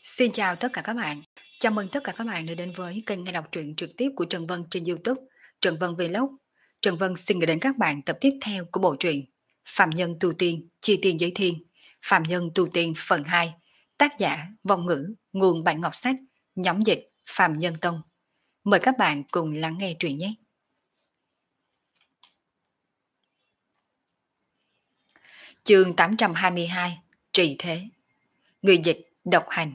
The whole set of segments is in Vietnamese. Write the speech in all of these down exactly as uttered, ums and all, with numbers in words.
Xin chào tất cả các bạn. Chào mừng tất cả các bạn đã đến với kênh nghe đọc truyện trực tiếp của Trần Vân trên YouTube, Trần Vân Vlog. Trần Vân xin gửi đến các bạn tập tiếp theo của bộ truyện Phạm Nhân Tu Tiên, Chi Tiên Giới Thiên, Phạm Nhân Tu Tiên phần hai, tác giả Vong Ngữ, nguồn Bản Ngọc Sách, nhóm dịch Phạm Nhân Tông. Mời các bạn cùng lắng nghe truyện nhé. Chương tám trăm hai mươi hai, Trị Thế. Người dịch độc hành.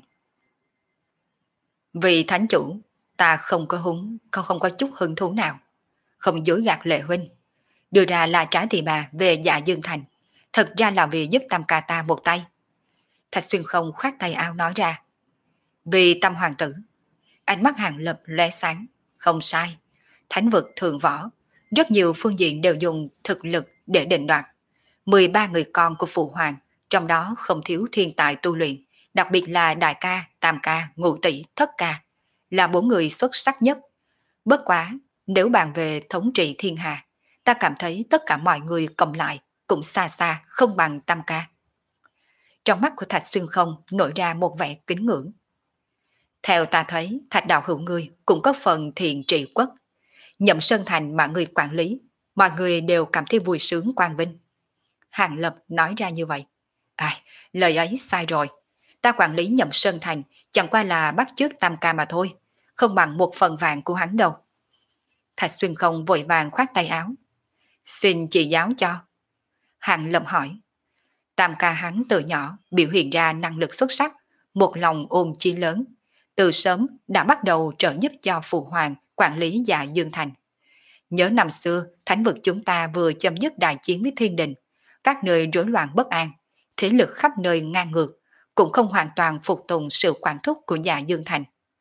Vì thánh chủ, ta không có húng, không không có chút hứng thú nào. Không dối gạt Lệ huynh. Đưa ra là trả tỷ bà về Dạ Dương Thành. Thật ra là vì giúp Tam ca ta một tay. Thạch Xuyên không khoát tay áo nói ra. Vì Tam hoàng tử. Ánh mắt Hàng Lập lóe sáng. Không sai. Thánh vực thường võ. Rất nhiều phương diện đều dùng thực lực để định đoạt. mười ba người con của Phụ Hoàng, trong đó không thiếu thiên tài tu luyện, đặc biệt là Đại ca, Tam ca, Ngũ tỷ, Thất ca, là bốn người xuất sắc nhất. Bất quá, nếu bàn về thống trị thiên hạ, ta cảm thấy tất cả mọi người cộng lại cũng xa xa không bằng Tam ca. Trong mắt của Thạch Xuyên không nổi ra một vẻ kính ngưỡng. Theo ta thấy, Thạch đạo hữu ngươi cũng có phần thiện trị quốc. Nhậm Sơn Thành mà người quản lý, mọi người đều cảm thấy vui sướng quang vinh. Hàng Lập nói ra như vậy. À, lời ấy sai rồi. Ta quản lý Nhậm Sơn Thành chẳng qua là bắt chước Tam ca mà thôi, không bằng một phần vàng của hắn đâu. Thạch Xuyên không vội vàng khoát tay áo. Xin chỉ giáo cho. Hàng Lập hỏi. Tam ca hắn từ nhỏ biểu hiện ra năng lực xuất sắc, một lòng ôm chí lớn. Từ sớm đã bắt đầu trợ giúp cho Phụ Hoàng quản lý Dạ Dương Thành. Nhớ năm xưa, thánh vực chúng ta vừa chấm dứt đại chiến với thiên đình, các nơi rối loạn bất an, thế lực khắp nơi ngang ngược, cũng không hoàn toàn phục tùng sự quản thúc của Dạ Dương Thành.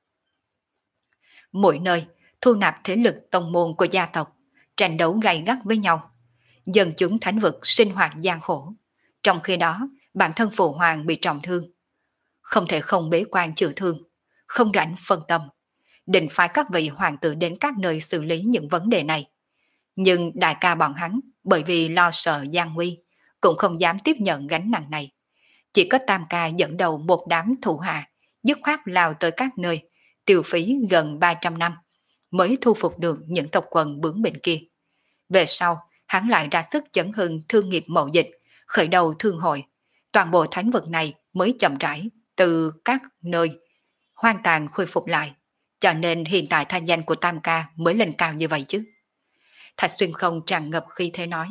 Mỗi nơi thu nạp thế lực tông môn của gia tộc, tranh đấu gay gắt với nhau. Dân chúng thánh vực sinh hoạt gian khổ. Trong khi đó, bản thân Phụ Hoàng bị trọng thương. Không thể không bế quan chữa thương, không rảnh phân tâm. Định phải các vị hoàng tử đến các nơi xử lý những vấn đề này. Nhưng đại ca bọn hắn, bởi vì lo sợ gian nguy, cũng không dám tiếp nhận gánh nặng này. Chỉ có Tam ca dẫn đầu một đám thủ hạ, dứt khoát lao tới các nơi, tiêu phí gần ba trăm năm, mới thu phục được những tộc quần bướng bỉnh kia. Về sau, hắn lại ra sức chấn hưng thương nghiệp mậu dịch, khởi đầu thương hội. Toàn bộ thánh vực này mới chậm rãi từ các nơi hoang tàn khôi phục lại. Cho nên hiện tại thanh danh của Tam ca mới lên cao như vậy chứ. Thạch Xuyên không tràn ngập khi thế nói.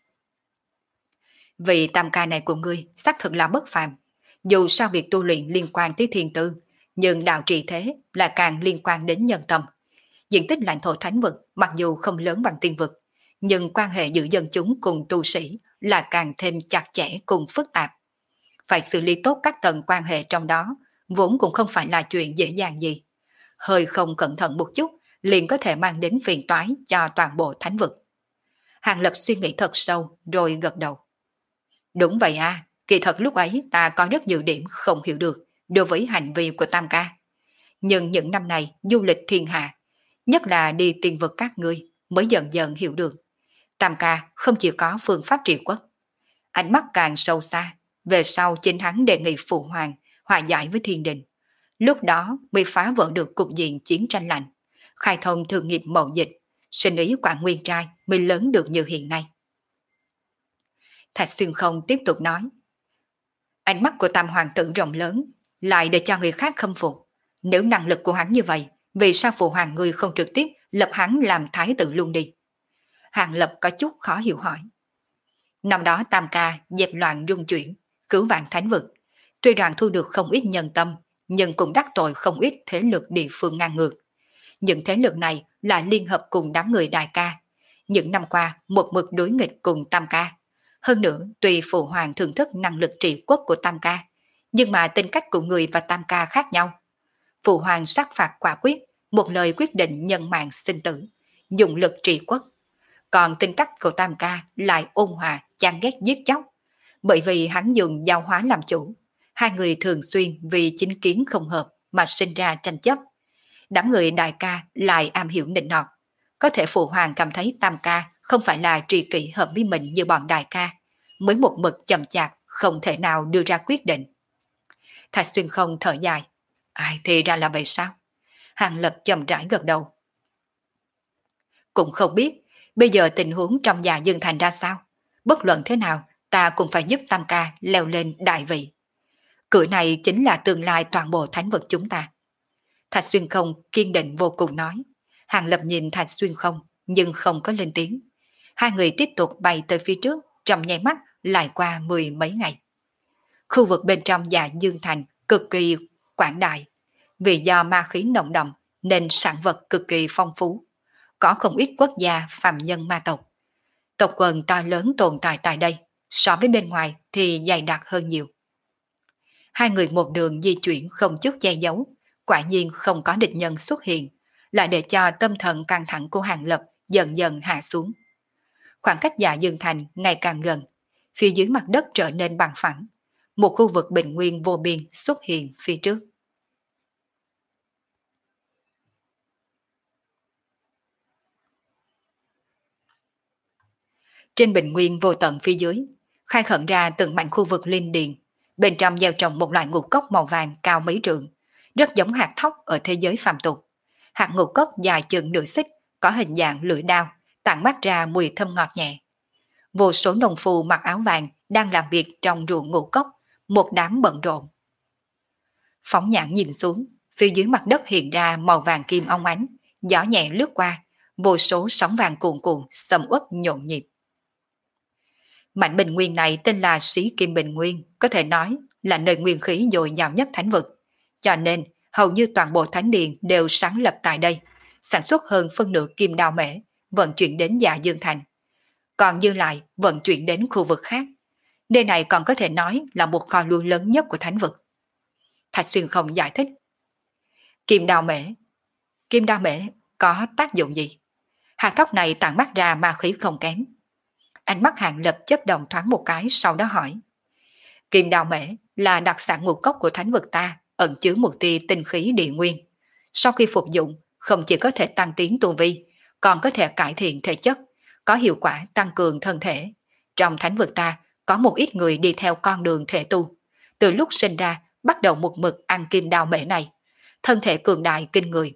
Vì Tam ca này của ngươi xác thực là bất phàm. Dù sao việc tu luyện liên quan tới thiên tư, nhưng đạo trị thế là càng liên quan đến nhân tâm. Diện tích lãnh thổ thánh vực mặc dù không lớn bằng tiên vực, nhưng quan hệ giữa dân chúng cùng tu sĩ là càng thêm chặt chẽ cùng phức tạp. Phải xử lý tốt các tầng quan hệ trong đó, vốn cũng không phải là chuyện dễ dàng gì. Hơi không cẩn thận một chút, liền có thể mang đến phiền toái cho toàn bộ thánh vực. Hàng Lập suy nghĩ thật sâu rồi gật đầu. Đúng vậy à, kỳ thật lúc ấy ta có rất nhiều điểm không hiểu được đối với hành vi của Tam ca. Nhưng những năm này du lịch thiên hạ, nhất là đi tiên vực các ngươi, mới dần dần hiểu được. Tam ca không chỉ có phương pháp trị quốc. Ánh mắt càng sâu xa, về sau chính hắn đề nghị Phụ Hoàng hòa giải với thiên đình. Lúc đó mới phá vỡ được cục diện chiến tranh lạnh, khai thông thương nghiệp mậu dịch, sinh ý quảng nguyên trai mới lớn được như hiện nay. Thạch Xuyên không tiếp tục nói. Ánh mắt của Tam hoàng tử rộng lớn, lại để cho người khác khâm phục. Nếu năng lực của hắn như vậy, vì sao Phụ Hoàng ngươi không trực tiếp lập hắn làm thái tử luôn đi? Hàng Lập có chút khó hiểu hỏi. Năm đó Tam ca dẹp loạn rung chuyển, cứu vạn thánh vực. Tuy rằng thu được không ít nhân tâm, nhưng cũng đắc tội không ít thế lực địa phương ngang ngược. Những thế lực này là liên hợp cùng đám người Đại ca. Những năm qua một mực đối nghịch cùng Tam ca. Hơn nữa, tuy Phụ Hoàng thưởng thức năng lực trị quốc của Tam ca, nhưng mà tính cách của người và Tam ca khác nhau. Phụ Hoàng sát phạt quả quyết, một lời quyết định nhân mạng sinh tử, dùng lực trị quốc. Còn tính cách của Tam ca lại ôn hòa, chán ghét giết chóc. Bởi vì hắn dùng giao hóa làm chủ, hai người thường xuyên vì chính kiến không hợp mà sinh ra tranh chấp. Đám người Đại ca lại am hiểu nịnh nọt. Có thể Phụ Hoàng cảm thấy Tam ca không phải là tri kỷ hợp với mình như bọn Đại ca, mới một mực chậm chạp không thể nào đưa ra quyết định. Thạch Xuyên không thở dài. Ai thì ra là vậy sao? Hàng Lập chậm rãi gật đầu. Cũng không biết, bây giờ tình huống trong nhà Dương Thành ra sao? Bất luận thế nào, ta cũng phải giúp Tam Ca leo lên đại vị. Cửa này chính là tương lai toàn bộ thánh vực chúng ta. Thạch Xuyên Không kiên định vô cùng nói. Hàng Lập nhìn Thạch Xuyên Không, nhưng không có lên tiếng. Hai người tiếp tục bay tới phía trước, trong nháy mắt lại qua mười mấy ngày. Khu vực bên trong nhà Dương Thành cực kỳ quảng đại. Vì do ma khí nồng đậm nên sản vật cực kỳ phong phú. Có không ít quốc gia phàm nhân ma tộc. Tộc quần to lớn tồn tại tại đây, so với bên ngoài thì dày đặc hơn nhiều. Hai người một đường di chuyển không chút che giấu, quả nhiên không có địch nhân xuất hiện, lại để cho tâm thần căng thẳng của Hàng Lập dần dần hạ xuống. Khoảng cách Dạ Dương Thành ngày càng gần, phía dưới mặt đất trở nên bằng phẳng, một khu vực bình nguyên vô biên xuất hiện phía trước. Trên bình nguyên vô tận phía dưới, khai khẩn ra từng mảnh khu vực linh điền, bên trong gieo trồng một loại ngũ cốc màu vàng cao mấy trượng, rất giống hạt thóc ở thế giới phàm tục. Hạt ngũ cốc dài chừng nửa xích, có hình dạng lưỡi đao, tản mát ra mùi thơm ngọt nhẹ. Vô số nông phu mặc áo vàng đang làm việc trong ruộng ngũ cốc, một đám bận rộn. Phóng nhãn nhìn xuống, phía dưới mặt đất hiện ra màu vàng kim óng ánh, gió nhẹ lướt qua, vô số sóng vàng cuồn cuộn, sầm uất nhộn nhịp. Mảnh bình nguyên này tên là Sĩ Kim Bình Nguyên, có thể nói là nơi nguyên khí dồi dào nhất thánh vực. Cho nên, hầu như toàn bộ thánh điện đều sáng lập tại đây, sản xuất hơn phân nửa kim đao mễ, vận chuyển đến Dạ Dương Thành. Còn dư lại vận chuyển đến khu vực khác. Nơi này còn có thể nói là một kho lúa lớn nhất của thánh vực. Thạch Xuyên Không giải thích. Kim đao mễ. Kim đao mễ có tác dụng gì? Hạt thóc này tản mát ra ma khí không kém. Ánh mắt Hàng Lập chớp động thoáng một cái, sau đó hỏi. Kim đao mễ là đặc sản ngũ cốc của thánh vực ta, ẩn chứa một tia tinh khí địa nguyên. Sau khi phục dụng, không chỉ có thể tăng tiến tu vi, còn có thể cải thiện thể chất, có hiệu quả tăng cường thân thể. Trong thánh vực ta, có một ít người đi theo con đường thể tu. Từ lúc sinh ra, bắt đầu một mực ăn kim đao mễ này. Thân thể cường đại kinh người.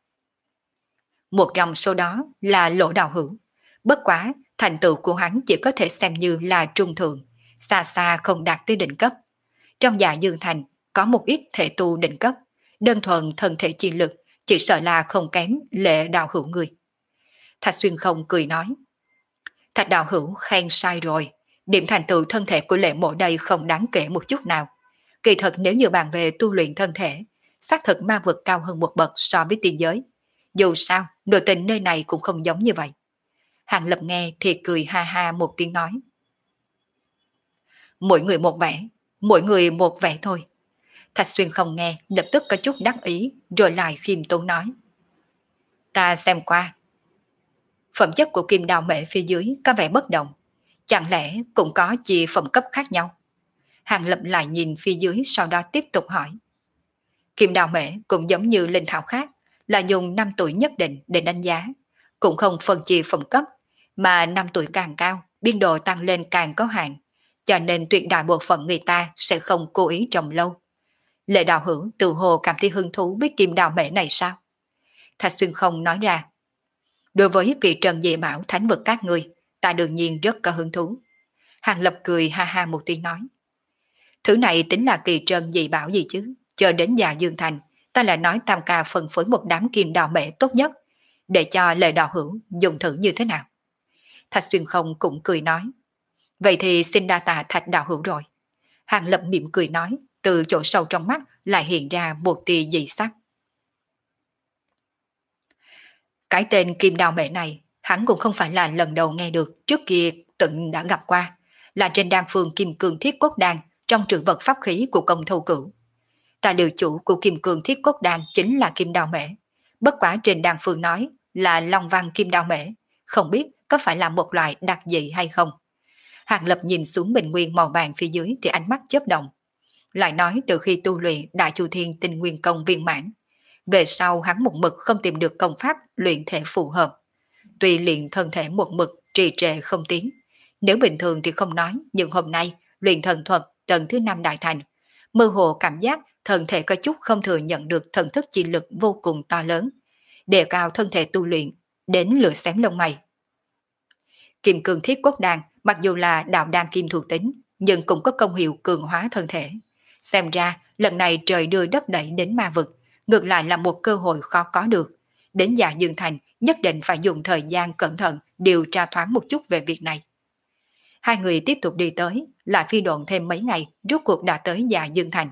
Một trong số đó là Lỗ Đào Hữu. Bất quá, thành tựu của hắn chỉ có thể xem như là trung thượng, xa xa không đạt tới đỉnh cấp. Trong Dạ Dương Thành có một ít thể tu đỉnh cấp, đơn thuần thân thể chi lực chỉ sợ là không kém Lệ Đào Hữu người. Thạch Xuyên Không cười nói. Thạch Đào Hữu khen sai rồi, điểm thành tựu thân thể của Lệ Mộ đây không đáng kể một chút nào. Kỳ thật nếu như bàn về tu luyện thân thể, xác thực ma vực cao hơn một bậc so với tiên giới. Dù sao, nội tình nơi này cũng không giống như vậy. Hàng Lập nghe thì cười ha ha một tiếng nói. Mỗi người một vẻ, mỗi người một vẻ thôi. Thạch Xuyên Không nghe, lập tức có chút đắc ý, rồi lại khiêm tốn nói. Ta xem qua. Phẩm chất của kim đao mễ phía dưới có vẻ bất đồng. Chẳng lẽ cũng có chia phẩm cấp khác nhau? Hàng Lập lại nhìn phía dưới, sau đó tiếp tục hỏi. Kim đao mễ cũng giống như linh thảo khác, là dùng năm tuổi nhất định để đánh giá, cũng không phân chia phẩm cấp, mà năm tuổi càng cao, biên độ tăng lên càng có hạn, cho nên tuyệt đại bộ phận người ta sẽ không cố ý trồng lâu. Lệ Đạo Hữu tự hồ cảm thấy hứng thú với kim đao mễ này sao? Thạch Xuyên Không nói ra. Đối với kỳ trần dị bảo thánh vực các người, ta đương nhiên rất có hứng thú. Hàng Lập cười ha ha một tiếng nói. Thứ này tính là kỳ trần dị bảo gì chứ? Chờ đến Dạ Dương Thành, ta lại nói Tam Ca phân phối một đám kim đao mễ tốt nhất, để cho Lệ Đạo Hữu dùng thử như thế nào. Thạch Xuyên Không cũng cười nói. Vậy thì xin đa tạ Thạch Đạo Hữu rồi. Hàng Lập mỉm cười nói, từ chỗ sâu trong mắt lại hiện ra một tia dị sắc. Cái tên kim đao mễ này, hắn cũng không phải là lần đầu nghe được, trước kia từng đã gặp qua, là trên đan phương Kim Cương Thiết Cốt Đan trong trữ vật pháp khí của công thâu cửu. Tài liệu chủ của Kim Cương Thiết Cốt Đan chính là kim đao mễ, bất quá trên đan phương nói là long văn kim đao mễ, không biết có phải là một loại đặc dị hay không. Hàng Lập nhìn xuống bình nguyên màu vàng phía dưới thì ánh mắt chớp động. Lại nói từ khi tu luyện Đại Chu Thiên Tinh Nguyên Công viên mãn, về sau hắn một mực không tìm được công pháp luyện thể phù hợp. Tuy luyện thân thể một mực trì trệ không tiến, nếu bình thường thì không nói, nhưng hôm nay luyện thần thuật tầng thứ năm đại thành, mơ hồ cảm giác thân thể có chút không thừa nhận được thần thức chi lực vô cùng to lớn, đề cao thân thể tu luyện, đến lửa xém lông mày. Kim cương thiết cốt đan mặc dù là đạo đan kim thuộc tính, nhưng cũng có công hiệu cường hóa thân thể. Xem ra, lần này trời đưa đất đẩy đến ma vực, ngược lại là một cơ hội khó có được. Đến Dạ Dương Thành, nhất định phải dùng thời gian cẩn thận điều tra thoáng một chút về việc này. Hai người tiếp tục đi tới, lại phi độn thêm mấy ngày, rốt cuộc đã tới Dạ Dương Thành.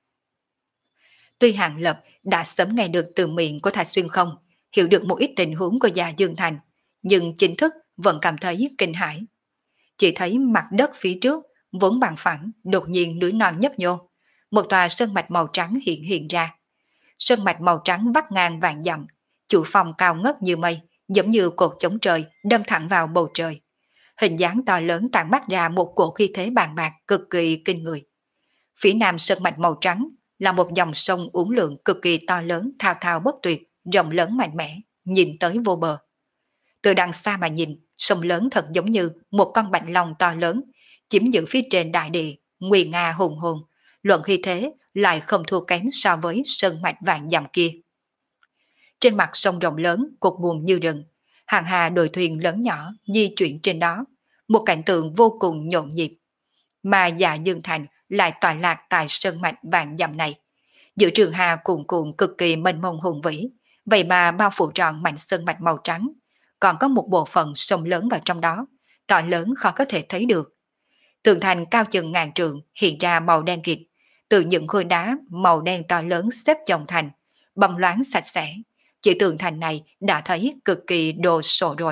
Tuy Hàng Lập đã sớm nghe được từ miệng của Thạch Xuyên Không, hiểu được một ít tình huống của Dạ Dương Thành, nhưng chính thức vẫn cảm thấy kinh hãi. Chỉ thấy mặt đất phía trước, vốn bằng phẳng, đột nhiên núi non nhấp nhô. Một tòa sơn mạch màu trắng hiện hiện ra. Sơn mạch màu trắng vắt ngang vạn dặm, chủ phong cao ngất như mây, giống như cột chống trời đâm thẳng vào bầu trời. Hình dáng to lớn tản mát ra một cổ khí thế bàn bạc cực kỳ kinh người. Phía nam sơn mạch màu trắng là một dòng sông uốn lượn cực kỳ to lớn, thao thao bất tuyệt, rộng lớn mạnh mẽ, nhìn tới vô bờ. Từ đằng xa mà nhìn, sông lớn thật giống như một con bạch long to lớn, chiếm giữ phía trên đại địa, nguy nga hùng hồn, luận khi thế lại không thua kém so với sơn mạch vạn dặm kia. Trên mặt sông rộng lớn, cột buồm như rừng, hàng hà đội thuyền lớn nhỏ di chuyển trên đó, một cảnh tượng vô cùng nhộn nhịp. Mà Dạ Dương Thành lại tọa lạc tại sơn mạch vạn dặm này. Giữa trường hà cuồn cuộn cực kỳ mênh mông hùng vĩ, vậy mà bao phủ tròn mảnh sơn mạch màu trắng, còn có một bộ phận sông lớn vào trong đó, to lớn khó có thể thấy được. Tường thành cao chừng ngàn trượng hiện ra màu đen kịt, từ những khối đá màu đen to lớn xếp chồng thành, bóng loáng sạch sẽ. Chỉ tường thành này đã thấy cực kỳ đồ sộ rồi.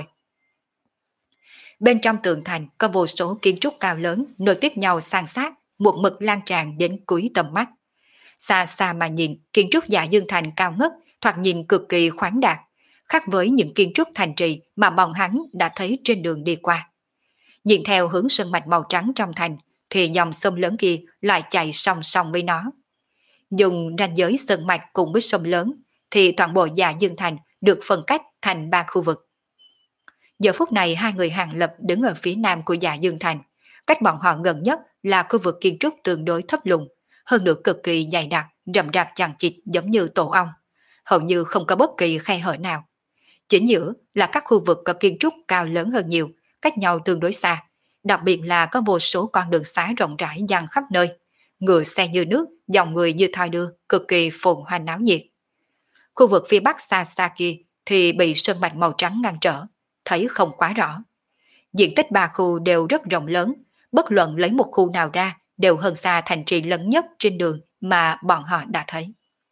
Bên trong tường thành có vô số kiến trúc cao lớn nối tiếp nhau san sát, một mực lan tràn đến cuối tầm mắt. Xa xa mà nhìn, kiến trúc Dạ Dương Thành cao ngất, thoạt nhìn cực kỳ khoáng đạt, khác với những kiến trúc thành trì mà bọn hắn đã thấy trên đường đi qua. Nhìn theo hướng sơn mạch màu trắng trong thành, thì dòng sông lớn kia lại chạy song song với nó. Dùng ranh giới sơn mạch cùng với sông lớn, thì toàn bộ Dạ Dương Thành được phân cách thành ba khu vực. Giờ phút này hai người Hàng Lập đứng ở phía nam của Dạ Dương Thành, cách bọn họ gần nhất là khu vực kiến trúc tương đối thấp lùn, hơn nữa cực kỳ dày đặc, rậm rạp chằng chịt giống như tổ ong, hầu như không có bất kỳ khe hở nào. Chính giữa là các khu vực có kiến trúc cao lớn hơn nhiều, cách nhau tương đối xa, đặc biệt là có vô số con đường xá rộng rãi dang khắp nơi, ngựa xe như nước, dòng người như thoi đưa, cực kỳ phồn hoa náo nhiệt. Khu vực phía bắc xa xa kia thì bị sơn mạch màu trắng ngăn trở, thấy không quá rõ. Diện tích ba khu đều rất rộng lớn, bất luận lấy một khu nào ra đều hơn xa thành trì lớn nhất trên đường mà bọn họ đã thấy.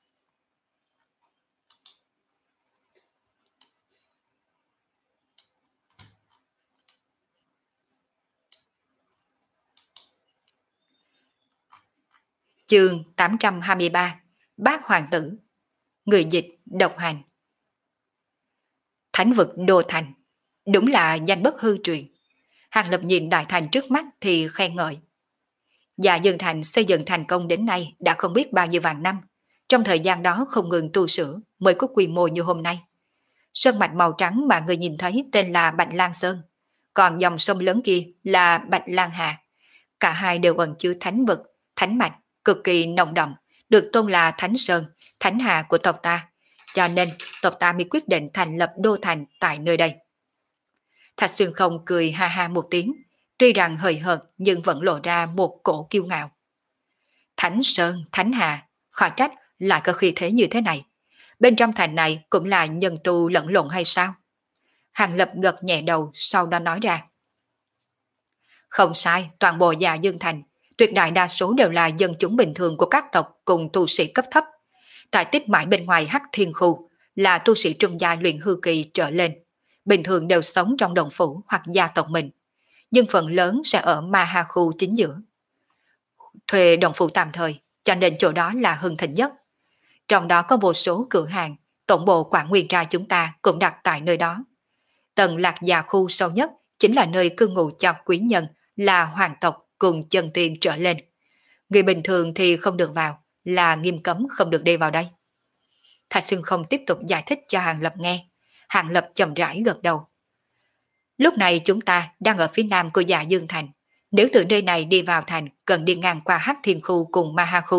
Chương tám trăm hai mươi ba, Bác Hoàng tử. Người dịch độc hành. Thánh vực Đô Thành, đúng là danh bất hư truyền. Hàng Lập nhìn đại thành trước mắt thì khen ngợi. Dạ Dương Thành xây dựng thành công đến nay đã không biết bao nhiêu vạn năm, trong thời gian đó không ngừng tu sửa mới có quy mô như hôm nay. Sơn mạch màu trắng mà người nhìn thấy tên là Bạch Lan Sơn, còn dòng sông lớn kia là Bạch Lan Hà. Cả hai đều ẩn chứa thánh vực, thánh mạch cực kỳ nồng đậm, được tôn là Thánh Sơn, Thánh Hà của tộc ta, cho nên tộc ta mới quyết định thành lập đô thành tại nơi đây. Thạch Xuyên Không cười ha ha một tiếng, tuy rằng hời hợt nhưng vẫn lộ ra một cổ kiêu ngạo. Thánh Sơn, Thánh Hà, khó trách lại có khí thế như thế này. Bên trong thành này cũng là nhân tu lẫn lộn hay sao? Hàng Lập gật nhẹ đầu, sau đó nói ra. Không sai, toàn bộ Dạ Dương Thành, tuyệt đại đa số đều là dân chúng bình thường của các tộc cùng tu sĩ cấp thấp. Tại tích mãi bên ngoài Hắc Thiên Khu là tu sĩ trung gia luyện hư kỳ trở lên, bình thường đều sống trong đồng phủ hoặc gia tộc mình, nhưng phần lớn sẽ ở Ma Ha Khu chính giữa. Thuê đồng phủ tạm thời, cho nên chỗ đó là hưng thịnh nhất. Trong đó có vô số cửa hàng, tổng bộ Quảng Nguyên Trai chúng ta cũng đặt tại nơi đó. Tầng Lạc Già Khu sâu nhất chính là nơi cư ngụ cho quý nhân là hoàng tộc cùng chân tiên trở lên. Người bình thường thì không được vào, là nghiêm cấm không được đi vào đây. Thạch Xuyên Không tiếp tục giải thích cho Hàng Lập nghe. Hàng Lập chậm rãi gật đầu. Lúc này chúng ta đang ở phía nam của Dạ Dương Thành. Nếu từ nơi này đi vào thành cần đi ngang qua Hắc Thiên Khu cùng Ma Ha Khu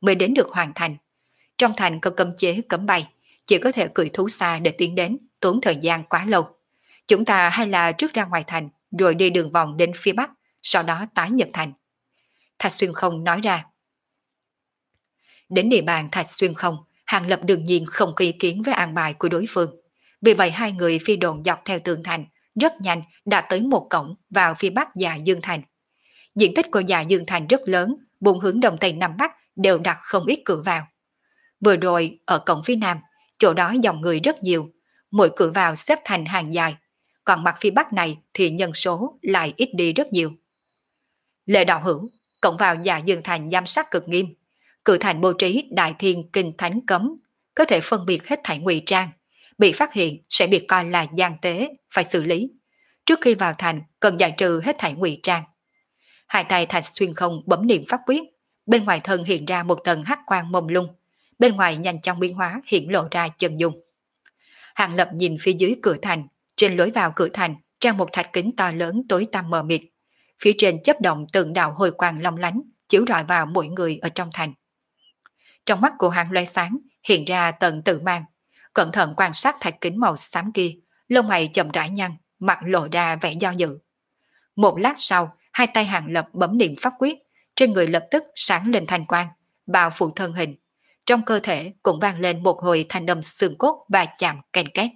mới đến được hoàn thành. Trong thành có cấm chế cấm bay, chỉ có thể cưỡi thú xa để tiến đến, tốn thời gian quá lâu. Chúng ta hay là trước ra ngoài thành, rồi đi đường vòng đến phía bắc, sau đó tái nhập thành. Thạch Xuyên Không nói ra. Đến địa bàn Thạch Xuyên Không, Hàng Lập đương nhiên không có ý kiến với an bài của đối phương. Vì vậy hai người phi độn dọc theo tường thành, rất nhanh đã tới một cổng vào phía bắc Dạ Dương Thành. Diện tích của Dạ Dương Thành rất lớn, bốn hướng đông tây nam bắc đều đặt không ít cửa vào. Vừa rồi ở cổng phía nam, chỗ đó dòng người rất nhiều, mỗi cửa vào xếp thành hàng dài, còn mặt phía bắc này thì nhân số lại ít đi rất nhiều. Lệ đạo hữu, cổng vào Dạ Dương Thành giám sát cực nghiêm, cửa thành bố trí đại thiên kinh thánh cấm, có thể phân biệt hết thảy ngụy trang, bị phát hiện sẽ bị coi là gian tế, phải xử lý. Trước khi vào thành cần giải trừ hết thảy ngụy trang. Hai tay Thạch Xuyên Không bấm niệm pháp quyết, bên ngoài thân hiện ra một tầng hắc quang mông lung, bên ngoài nhanh chóng biến hóa hiện lộ ra chân dung. Hàng Lập nhìn phía dưới cửa thành, trên lối vào cửa thành trang một thạch kính to lớn tối tăm mờ mịt, phía trên chớp động từng đạo hồi quang long lánh chiếu rọi vào mỗi người ở trong thành. Trong mắt của hắn lóe sáng hiện ra tầng tự mang, cẩn thận quan sát thạch kính màu xám kia, lông mày chậm rãi nhăn, mặt lộ ra vẻ do dự. Một lát sau, hai tay Hàng Lập bấm niệm pháp quyết, trên người lập tức sáng lên thanh quang, bao phủ thân hình. Trong cơ thể cũng vang lên một hồi thanh âm xương cốt và chạm ken két.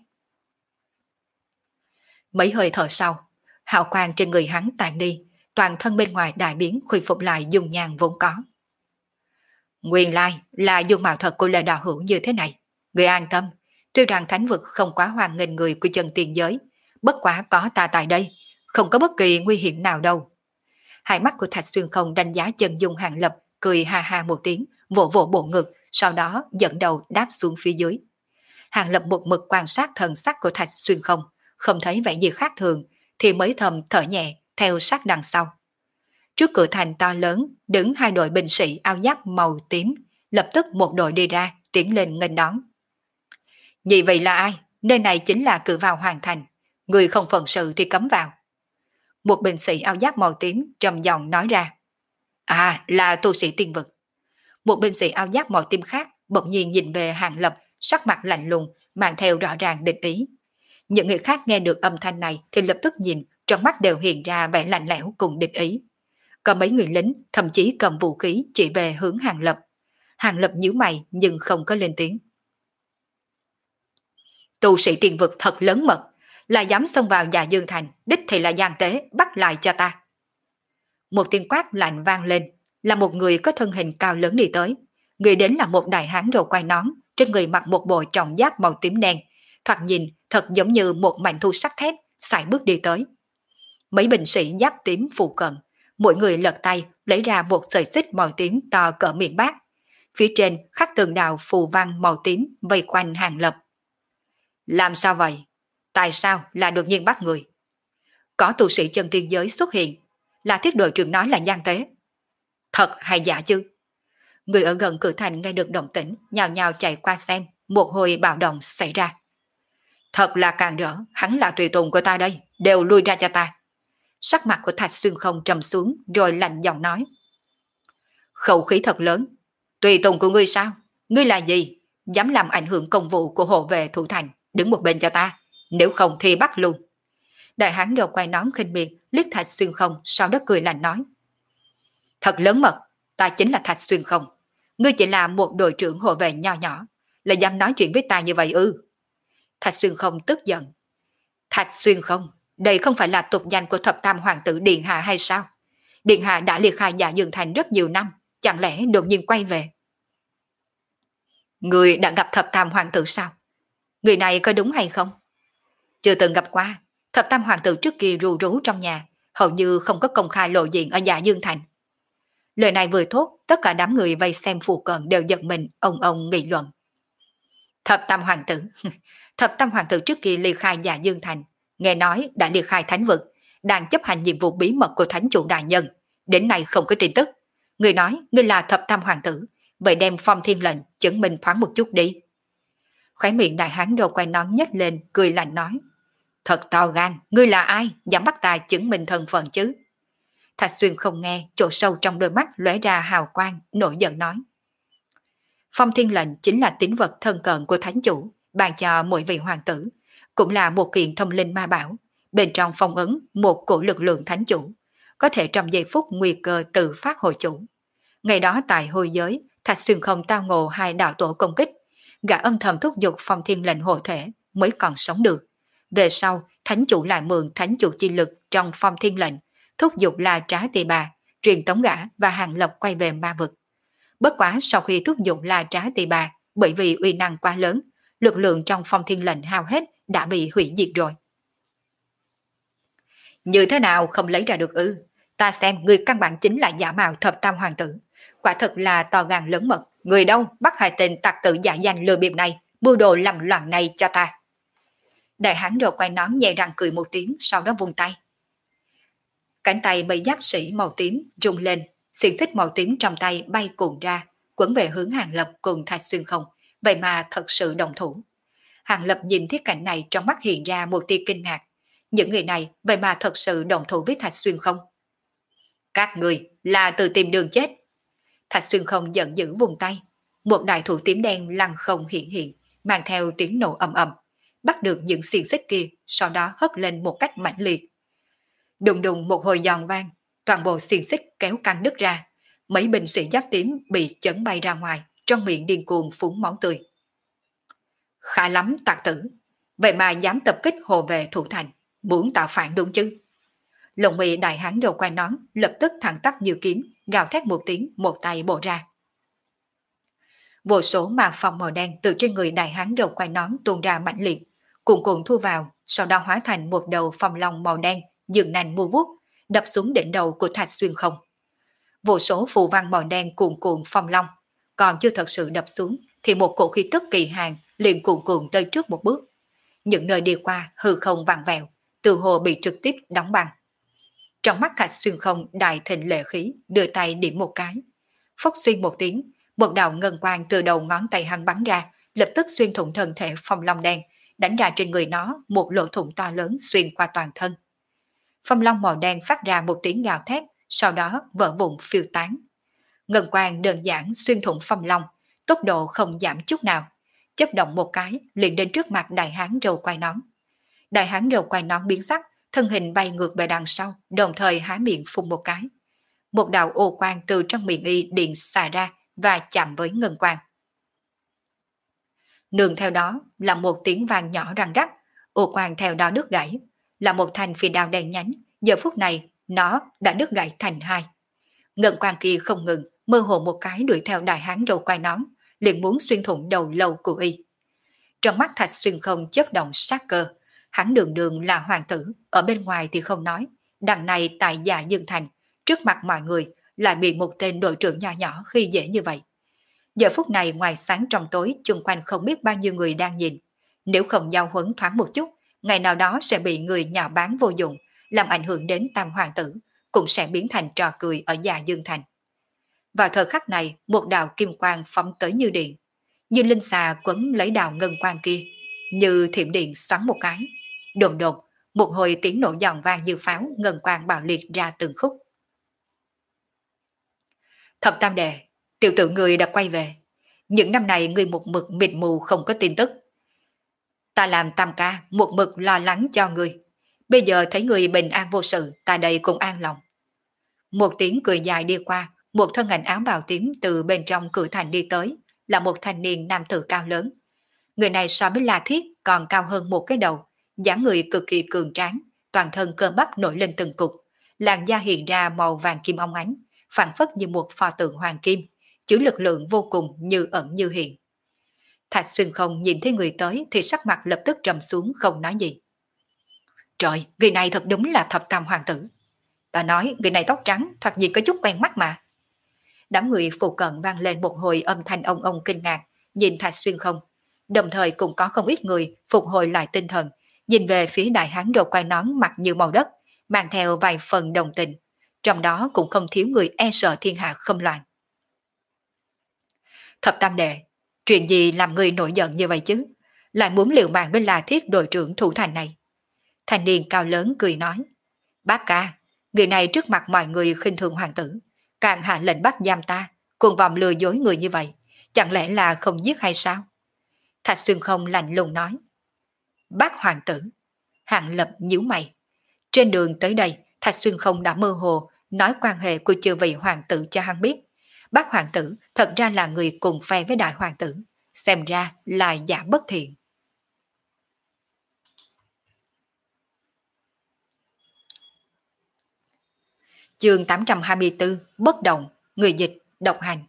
Mấy hơi thở sau, hào quang trên người hắn tàn đi, toàn thân bên ngoài đại biến khôi phục lại dung nhan vốn có. Nguyên lai là dung mạo thật của Lệ đạo hữu như thế này. Người an tâm, tuy rằng thánh vực không quá hoan nghênh người của chân tiên giới, bất quá có ta tại đây, không có bất kỳ nguy hiểm nào đâu. Hai mắt của Thạch Xuyên Không đánh giá chân dung Hàng Lập, cười ha ha một tiếng, vỗ vỗ bộ ngực, sau đó dẫn đầu đáp xuống phía dưới. Hàng Lập một mực quan sát thần sắc của Thạch Xuyên Không, không thấy vẻ gì khác thường, thì mới thầm thở nhẹ theo sát đằng sau. Trước cửa thành to lớn đứng hai đội binh sĩ áo giáp màu tím, lập tức một đội đi ra tiến lên nghênh đón. Vì vậy là ai? Nơi này chính là cửa vào hoàn thành, người không phận sự thì cấm vào. Một binh sĩ áo giáp màu tím trầm giọng nói ra. À, là tu sĩ tiên vực. Một binh sĩ áo giáp màu tím khác bỗng nhiên nhìn về Hàng Lập, sắc mặt lạnh lùng, mang theo rõ ràng địch ý. Những người khác nghe được âm thanh này thì lập tức nhìn, trong mắt đều hiện ra vẻ lạnh lẽo cùng địch ý. Có mấy người lính thậm chí cầm vũ khí chỉ về hướng Hàng Lập. Hàng Lập nhíu mày nhưng không có lên tiếng. Tu sĩ tiên vực thật lớn mật, là dám xông vào Dạ Dương Thành, đích thì là gian tế, bắt lại cho ta. Một tiếng quát lạnh vang lên, là một người có thân hình cao lớn đi tới. Người đến là một đại hán râu quai nón, trên người mặc một bộ trọng giáp màu tím đen, thoạt nhìn thật giống như một mảnh thu sắt thép, sải bước đi tới. Mấy binh sĩ giáp tím phụ cận, mỗi người lật tay lấy ra một sợi xích màu tím to cỡ miệng bát. Phía trên khắc từng đạo phù văn màu tím vây quanh Hàng Lập. Làm sao vậy? Tại sao là đột nhiên bắt người? Có tu sĩ chân tiên giới xuất hiện, là thiết đội trưởng nói là gian tế. Thật hay giả chứ? Người ở gần cửa thành nghe được động tĩnh, nhào nhào chạy qua xem, một hồi bạo động xảy ra. Thật là càng rỡ, hắn là tùy tùng của ta đây, đều lui ra cho ta. Sắc mặt của Thạch Xuyên Không trầm xuống, rồi lạnh giọng nói. Khẩu khí thật lớn, tùy tùng của ngươi sao? Ngươi là gì? Dám làm ảnh hưởng công vụ của hộ vệ thủ thành, đứng một bên cho ta, nếu không thì bắt luôn. Đại hán đầu quay nón khinh miệt, liếc Thạch Xuyên Không, sau đó cười lạnh nói. Thật lớn mật, ta chính là Thạch Xuyên Không. Ngươi chỉ là một đội trưởng hộ vệ nho nhỏ, là dám nói chuyện với ta như vậy ư? Thạch Xuyên Không tức giận. Thạch Xuyên Không, đây không phải là tục danh của thập tam hoàng tử Điện Hạ hay sao? Điện Hạ đã liệt khai Dạ Dương Thành rất nhiều năm, chẳng lẽ đột nhiên quay về? Người đã gặp thập tam hoàng tử sao? Người này có đúng hay không? Chưa từng gặp qua, thập tam hoàng tử trước kia ru rú trong nhà, hầu như không có công khai lộ diện ở Dạ Dương Thành. Lời này vừa thốt, tất cả đám người vây xem phụ cận đều giật mình, ông ông nghị luận. Thập tam hoàng tử, thập tam hoàng tử trước kia ly khai Dạ Dương Thành, nghe nói đã ly khai thánh vực, đang chấp hành nhiệm vụ bí mật của thánh chủ đại nhân, đến nay không có tin tức. Người nói ngươi là thập tam hoàng tử, vậy đem phong thiên lệnh chứng minh thoáng một chút đi. Khóe miệng đại hán đồ quay nón nhếch lên, cười lạnh nói. Thật to gan, ngươi là ai, dám bắt ta chứng minh thân phận chứ? Thạch Xuyên không nghe, chỗ sâu trong đôi mắt lóe ra hào quang, nổi giận nói. Phong thiên lệnh chính là tín vật thân cận của thánh chủ, ban cho mỗi vị hoàng tử, cũng là một kiện thông linh ma bảo, bên trong phong ấn một cổ lực lượng thánh chủ, có thể trong giây phút nguy cơ tự phát hồi chủ. Ngày đó tại hôi giới, Thạch Xuyên không tao ngộ hai đạo tổ công kích, gã âm thầm thúc giục phong thiên lệnh hộ thể mới còn sống được. Về sau, thánh chủ lại mượn thánh chủ chi lực trong phong thiên lệnh, thúc giục là trá tỳ bà, truyền tống gã và hàng lập quay về ma vực. Bất quá sau khi thúc giục là trá tỳ bà, bởi vì uy năng quá lớn, lực lượng trong phong thiên lệnh hao hết đã bị hủy diệt rồi. Như thế nào không lấy ra được ư? Ta xem người căn bản chính là giả mạo thập tam hoàng tử. Quả thật là to gan lớn mật. Người đâu bắt hai tên tặc tử giả danh lừa bịp này, mưu đồ làm loạn này cho ta. Đại hán rồi quay nón nhẹ răng cười một tiếng, sau đó vung tay. Cánh tay bị giáp sĩ màu tím rung lên, xiềng xích màu tím trong tay bay cuộn ra, quấn về hướng Hàng Lập cùng Thạch Xuyên không, vậy mà thật sự đồng thủ. Hàng Lập nhìn thiết cảnh này trong mắt hiện ra một tia kinh ngạc. Những người này vậy mà thật sự đồng thủ với Thạch Xuyên không? Các người là tự tìm đường chết. Thạch Xuyên không giận dữ vùng tay. Một đại thủ tím đen lăng không hiện hiện, mang theo tiếng nổ ầm ầm, bắt được những xiềng xích kia, sau đó hất lên một cách mãnh liệt. Đùng đùng một hồi giòn vang, toàn bộ xiềng xích kéo căng đứt ra. Mấy binh sĩ giáp tím bị chấn bay ra ngoài, trong miệng điên cuồng phun máu tươi. Khá lắm tặc tử, vậy mà dám tập kích hồ vệ thủ thành, muốn tạo phản đúng chứ? Lồng mì đại hán đầu quai nón lập tức thẳng tắp như kiếm, gào thét một tiếng, một tay bổ ra. Vô số màn phòng màu đen từ trên người đại hán đầu quai nón tuôn ra mãnh liệt, cuồn cuộn thu vào, sau đó hóa thành một đầu phong long màu đen, dường nành mua vuốt, đập xuống đỉnh đầu của Thạch Xuyên không. Vô số phù văn màu đen cuồn cuộn phong long, còn chưa thật sự đập xuống, thì một cổ khí tức kỳ hàng liền cuồn cuộn tới trước một bước. Những nơi đi qua hư không vặn vẹo, từ hồ bị trực tiếp đóng băng. Trong mắt Thạch Xuyên không đại thịnh lệ khí, đưa tay điểm một cái. Phốc xuyên một tiếng, một đạo ngân quang từ đầu ngón tay hắn bắn ra, lập tức xuyên thủng thân thể phong long đen, đánh ra trên người nó một lỗ thủng to lớn xuyên qua toàn thân. Phong long màu đen phát ra một tiếng gào thét, sau đó vỡ vụn phiêu tán. Ngân quang đơn giản xuyên thủng phong long, tốc độ không giảm chút nào, chớp động một cái liền đến trước mặt đại hán râu quai nón. Đại hán râu quai nón biến sắc, thân hình bay ngược về đằng sau, đồng thời há miệng phun một cái. Một đạo ô quang từ trong miệng y điện xà ra và chạm với ngân quang. Nương theo đó là một tiếng vang nhỏ răng rắc, ô quang theo đó đứt gãy, là một thanh phi đao đen nhánh, giờ phút này nó đã đứt gãy thành hai. Ngân quang kia không ngừng, mơ hồ một cái đuổi theo đại hán râu quai nón, liền muốn xuyên thủng đầu lâu của y. Trong mắt Thạch Xuyên không chớp động sát cơ, hắn đường đường là hoàng tử, ở bên ngoài thì không nói, đằng này tại Dạ Dương Thành, trước mặt mọi người lại bị một tên đội trưởng nhỏ nhỏ khi dễ như vậy. Giờ phút này ngoài sáng trong tối, chung quanh không biết bao nhiêu người đang nhìn, nếu không giao huấn thoáng một chút, ngày nào đó sẽ bị người nhạo báng vô dụng, làm ảnh hưởng đến tam hoàng tử, cũng sẽ biến thành trò cười ở Dạ Dương Thành. Vào thời khắc này, một đạo kim quang phóng tới như điện, như linh xà quấn lấy đạo ngân quang kia, như thiểm điện xoắn một cái. Đột đột, một hồi tiếng nổ giòn vang như pháo, ngân quang bạo liệt ra từng khúc. Thập tam đệ, tiểu tử người đã quay về. Những năm này người một mực mịt mù không có tin tức. Ta làm tam ca, một mực lo lắng cho người. Bây giờ thấy người bình an vô sự, ta đây cũng an lòng. Một tiếng cười dài đi qua, một thân ảnh áo bào tím từ bên trong cửa thành đi tới, là một thanh niên nam tử cao lớn. Người này so với La Thiết còn cao hơn một cái đầu, dáng người cực kỳ cường tráng, toàn thân cơ bắp nổi lên từng cục, làn da hiện ra màu vàng kim óng ánh, phản phất như một pho tượng hoàng kim, chứa lực lượng vô cùng như ẩn như hiện. Thạch Xuyên không nhìn thấy người tới thì sắc mặt lập tức trầm xuống không nói gì. Trời, người này thật đúng là thập tam hoàng tử. Ta nói người này tóc trắng, thoạt nhìn có chút quen mắt mà. Đám người phụ cận vang lên một hồi âm thanh ông ông kinh ngạc, nhìn Thạch Xuyên không. Đồng thời cũng có không ít người phục hồi lại tinh thần, nhìn về phía đại hán đồ quai nón mặt như màu đất, mang theo vài phần đồng tình. Trong đó cũng không thiếu người e sợ thiên hạ không loạn. Thập tam đệ, chuyện gì làm người nổi giận như vậy chứ? Lại muốn liều mạng với La Thiết đội trưởng thủ thành này. Thanh niên cao lớn cười nói. Bác ca, người này trước mặt mọi người khinh thường hoàng tử, càng hạ lệnh bắt giam ta, cuồng vọng lừa dối người như vậy. chẳng lẽ là không giết hay sao? Thạch Xuyên Không lạnh lùng nói. Bác hoàng tử. Hạng Lập nhíu mày. Trên đường tới đây, Thạch Xuyên Không đã mơ hồ nói quan hệ của chư vị hoàng tử cho hắn biết. Bác hoàng tử thật ra là người cùng phe với đại hoàng tử, xem ra là giả bất thiện. Chương tám trăm hai mươi tư, bất động, người dịch, độc hành.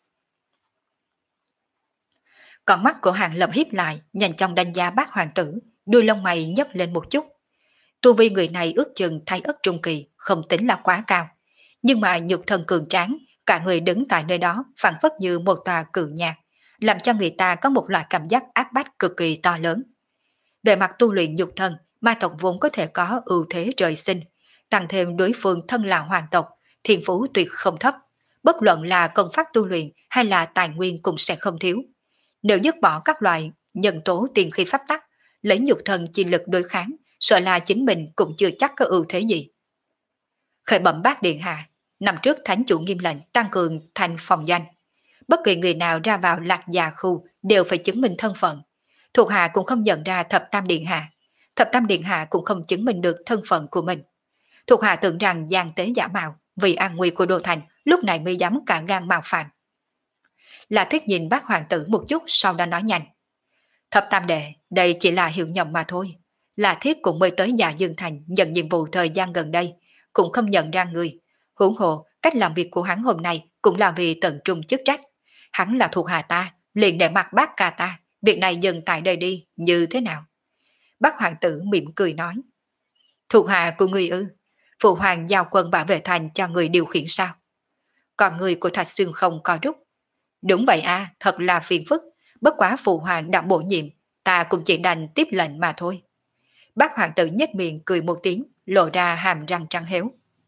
Con mắt của Hàng Lập hiếp lại, nhanh chóng đánh giá bác hoàng tử, đuôi lông mày nhấc lên một chút. Tu vi người này ước chừng thay ất trung kỳ, không tính là quá cao. Nhưng mà nhục thân cường tráng, cả người đứng tại nơi đó phản phất như một tòa cự nhạc, làm cho người ta có một loại cảm giác áp bách cực kỳ to lớn. Về mặt tu luyện nhục thân, ma tộc vốn có thể có ưu thế trời sinh, tăng thêm đối phương thân là hoàng tộc, thiên phú tuyệt không thấp, bất luận là công pháp tu luyện hay là tài nguyên cũng sẽ không thiếu. Nếu dứt bỏ các loại nhân tố tiền khi pháp tắc, lấy nhục thân chi lực đối kháng, sợ là chính mình cũng chưa chắc có ưu thế gì. Khởi bẩm bác điện hạ, năm trước thánh chủ nghiêm lệnh tăng cường thành phòng doanh. Bất kỳ người nào ra vào lạc già khu đều phải chứng minh thân phận. Thuộc hạ cũng không nhận ra thập tam điện hạ. Thập tam điện hạ cũng không chứng minh được thân phận của mình. Thuộc hạ tưởng rằng gian tế giả mạo, vì an nguy của đô thành, lúc này mới dám cả gan mạo phạm. Là Thiết nhìn bác hoàng tử một chút, sau đó nói nhanh. Thập tam đệ, đây chỉ là hiểu nhầm mà thôi. Là Thiết cũng mới tới Dạ Dương Thành nhận nhiệm vụ thời gian gần đây, cũng không nhận ra người. Huống hồ, cách làm việc của hắn hôm nay cũng là vì tận trung chức trách. Hắn là thuộc hạ ta, liền để mặt bác ca ta, việc này dừng tại đây đi, như thế nào? Bác hoàng tử mỉm cười nói. Thuộc hạ của người ư, phụ hoàng giao quân bảo vệ thành cho người điều khiển sao? Còn người của Thạch Xuyên Không có rút. Đúng vậy a, thật là phiền phức, bất quá phụ hoàng đã bổ nhiệm, ta cũng chỉ đành tiếp lệnh mà thôi. Bác hoàng tử nhếch miệng cười một tiếng, lộ ra hàm răng trắng héo.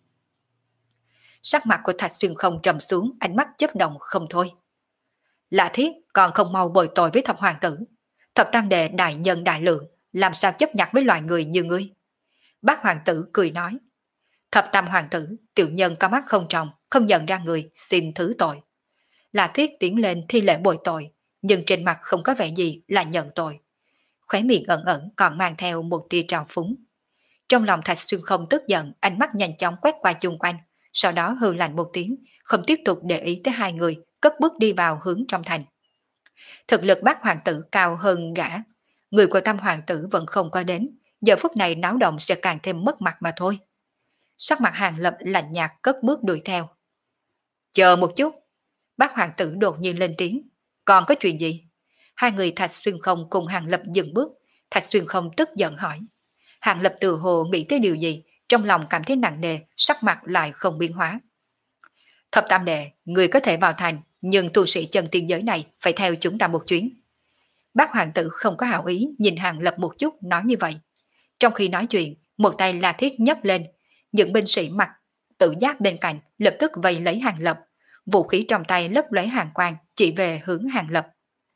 Sắc mặt của Thạch Xuyên Không trầm xuống, ánh mắt chớp động không thôi. Lạ Thiết còn không mau bồi tội với thập hoàng tử. Thập tam đệ đại nhân đại lượng, làm sao chấp nhặt với loài người như ngươi? Bác hoàng tử cười nói. Thập tam hoàng tử, tiểu nhân có mắt không tròng, không nhận ra người, xin thứ tội. Lạ Thiết tiến lên thi lễ bồi tội, nhưng trên mặt không có vẻ gì là nhận tội. Khóe miệng ẩn ẩn còn mang theo một tia trào phúng. Trong lòng Thạch Xuyên Không tức giận, ánh mắt nhanh chóng quét qua chung quanh, sau đó hừ lạnh một tiếng, không tiếp tục để ý tới hai người, cất bước đi vào hướng trong thành. Thực lực bác hoàng tử cao hơn gã, người của tam hoàng tử vẫn không có đến, giờ phút này náo động sẽ càng thêm mất mặt mà thôi. Sắc mặt Hàng Lập lạnh nhạt cất bước đuổi theo. Chờ một chút, bác hoàng tử đột nhiên lên tiếng, còn có chuyện gì? Hai người Thạch Xuyên Không cùng Hàng Lập dừng bước, Thạch Xuyên Không tức giận hỏi. Hàng Lập tự hồ nghĩ tới điều gì, trong lòng cảm thấy nặng nề, sắc mặt lại không biến hóa. Thập tam đệ, người có thể vào thành, nhưng tu sĩ chân tiên giới này phải theo chúng ta một chuyến. Bác hoàng tử không có hảo ý nhìn Hàng Lập một chút nói như vậy. Trong khi nói chuyện, một tay La Thiết nhấc lên, những binh sĩ mặc tự giác bên cạnh lập tức vây lấy Hàng Lập, vũ khí trong tay lấp lóe hàng quang chỉ về hướng Hàng Lập.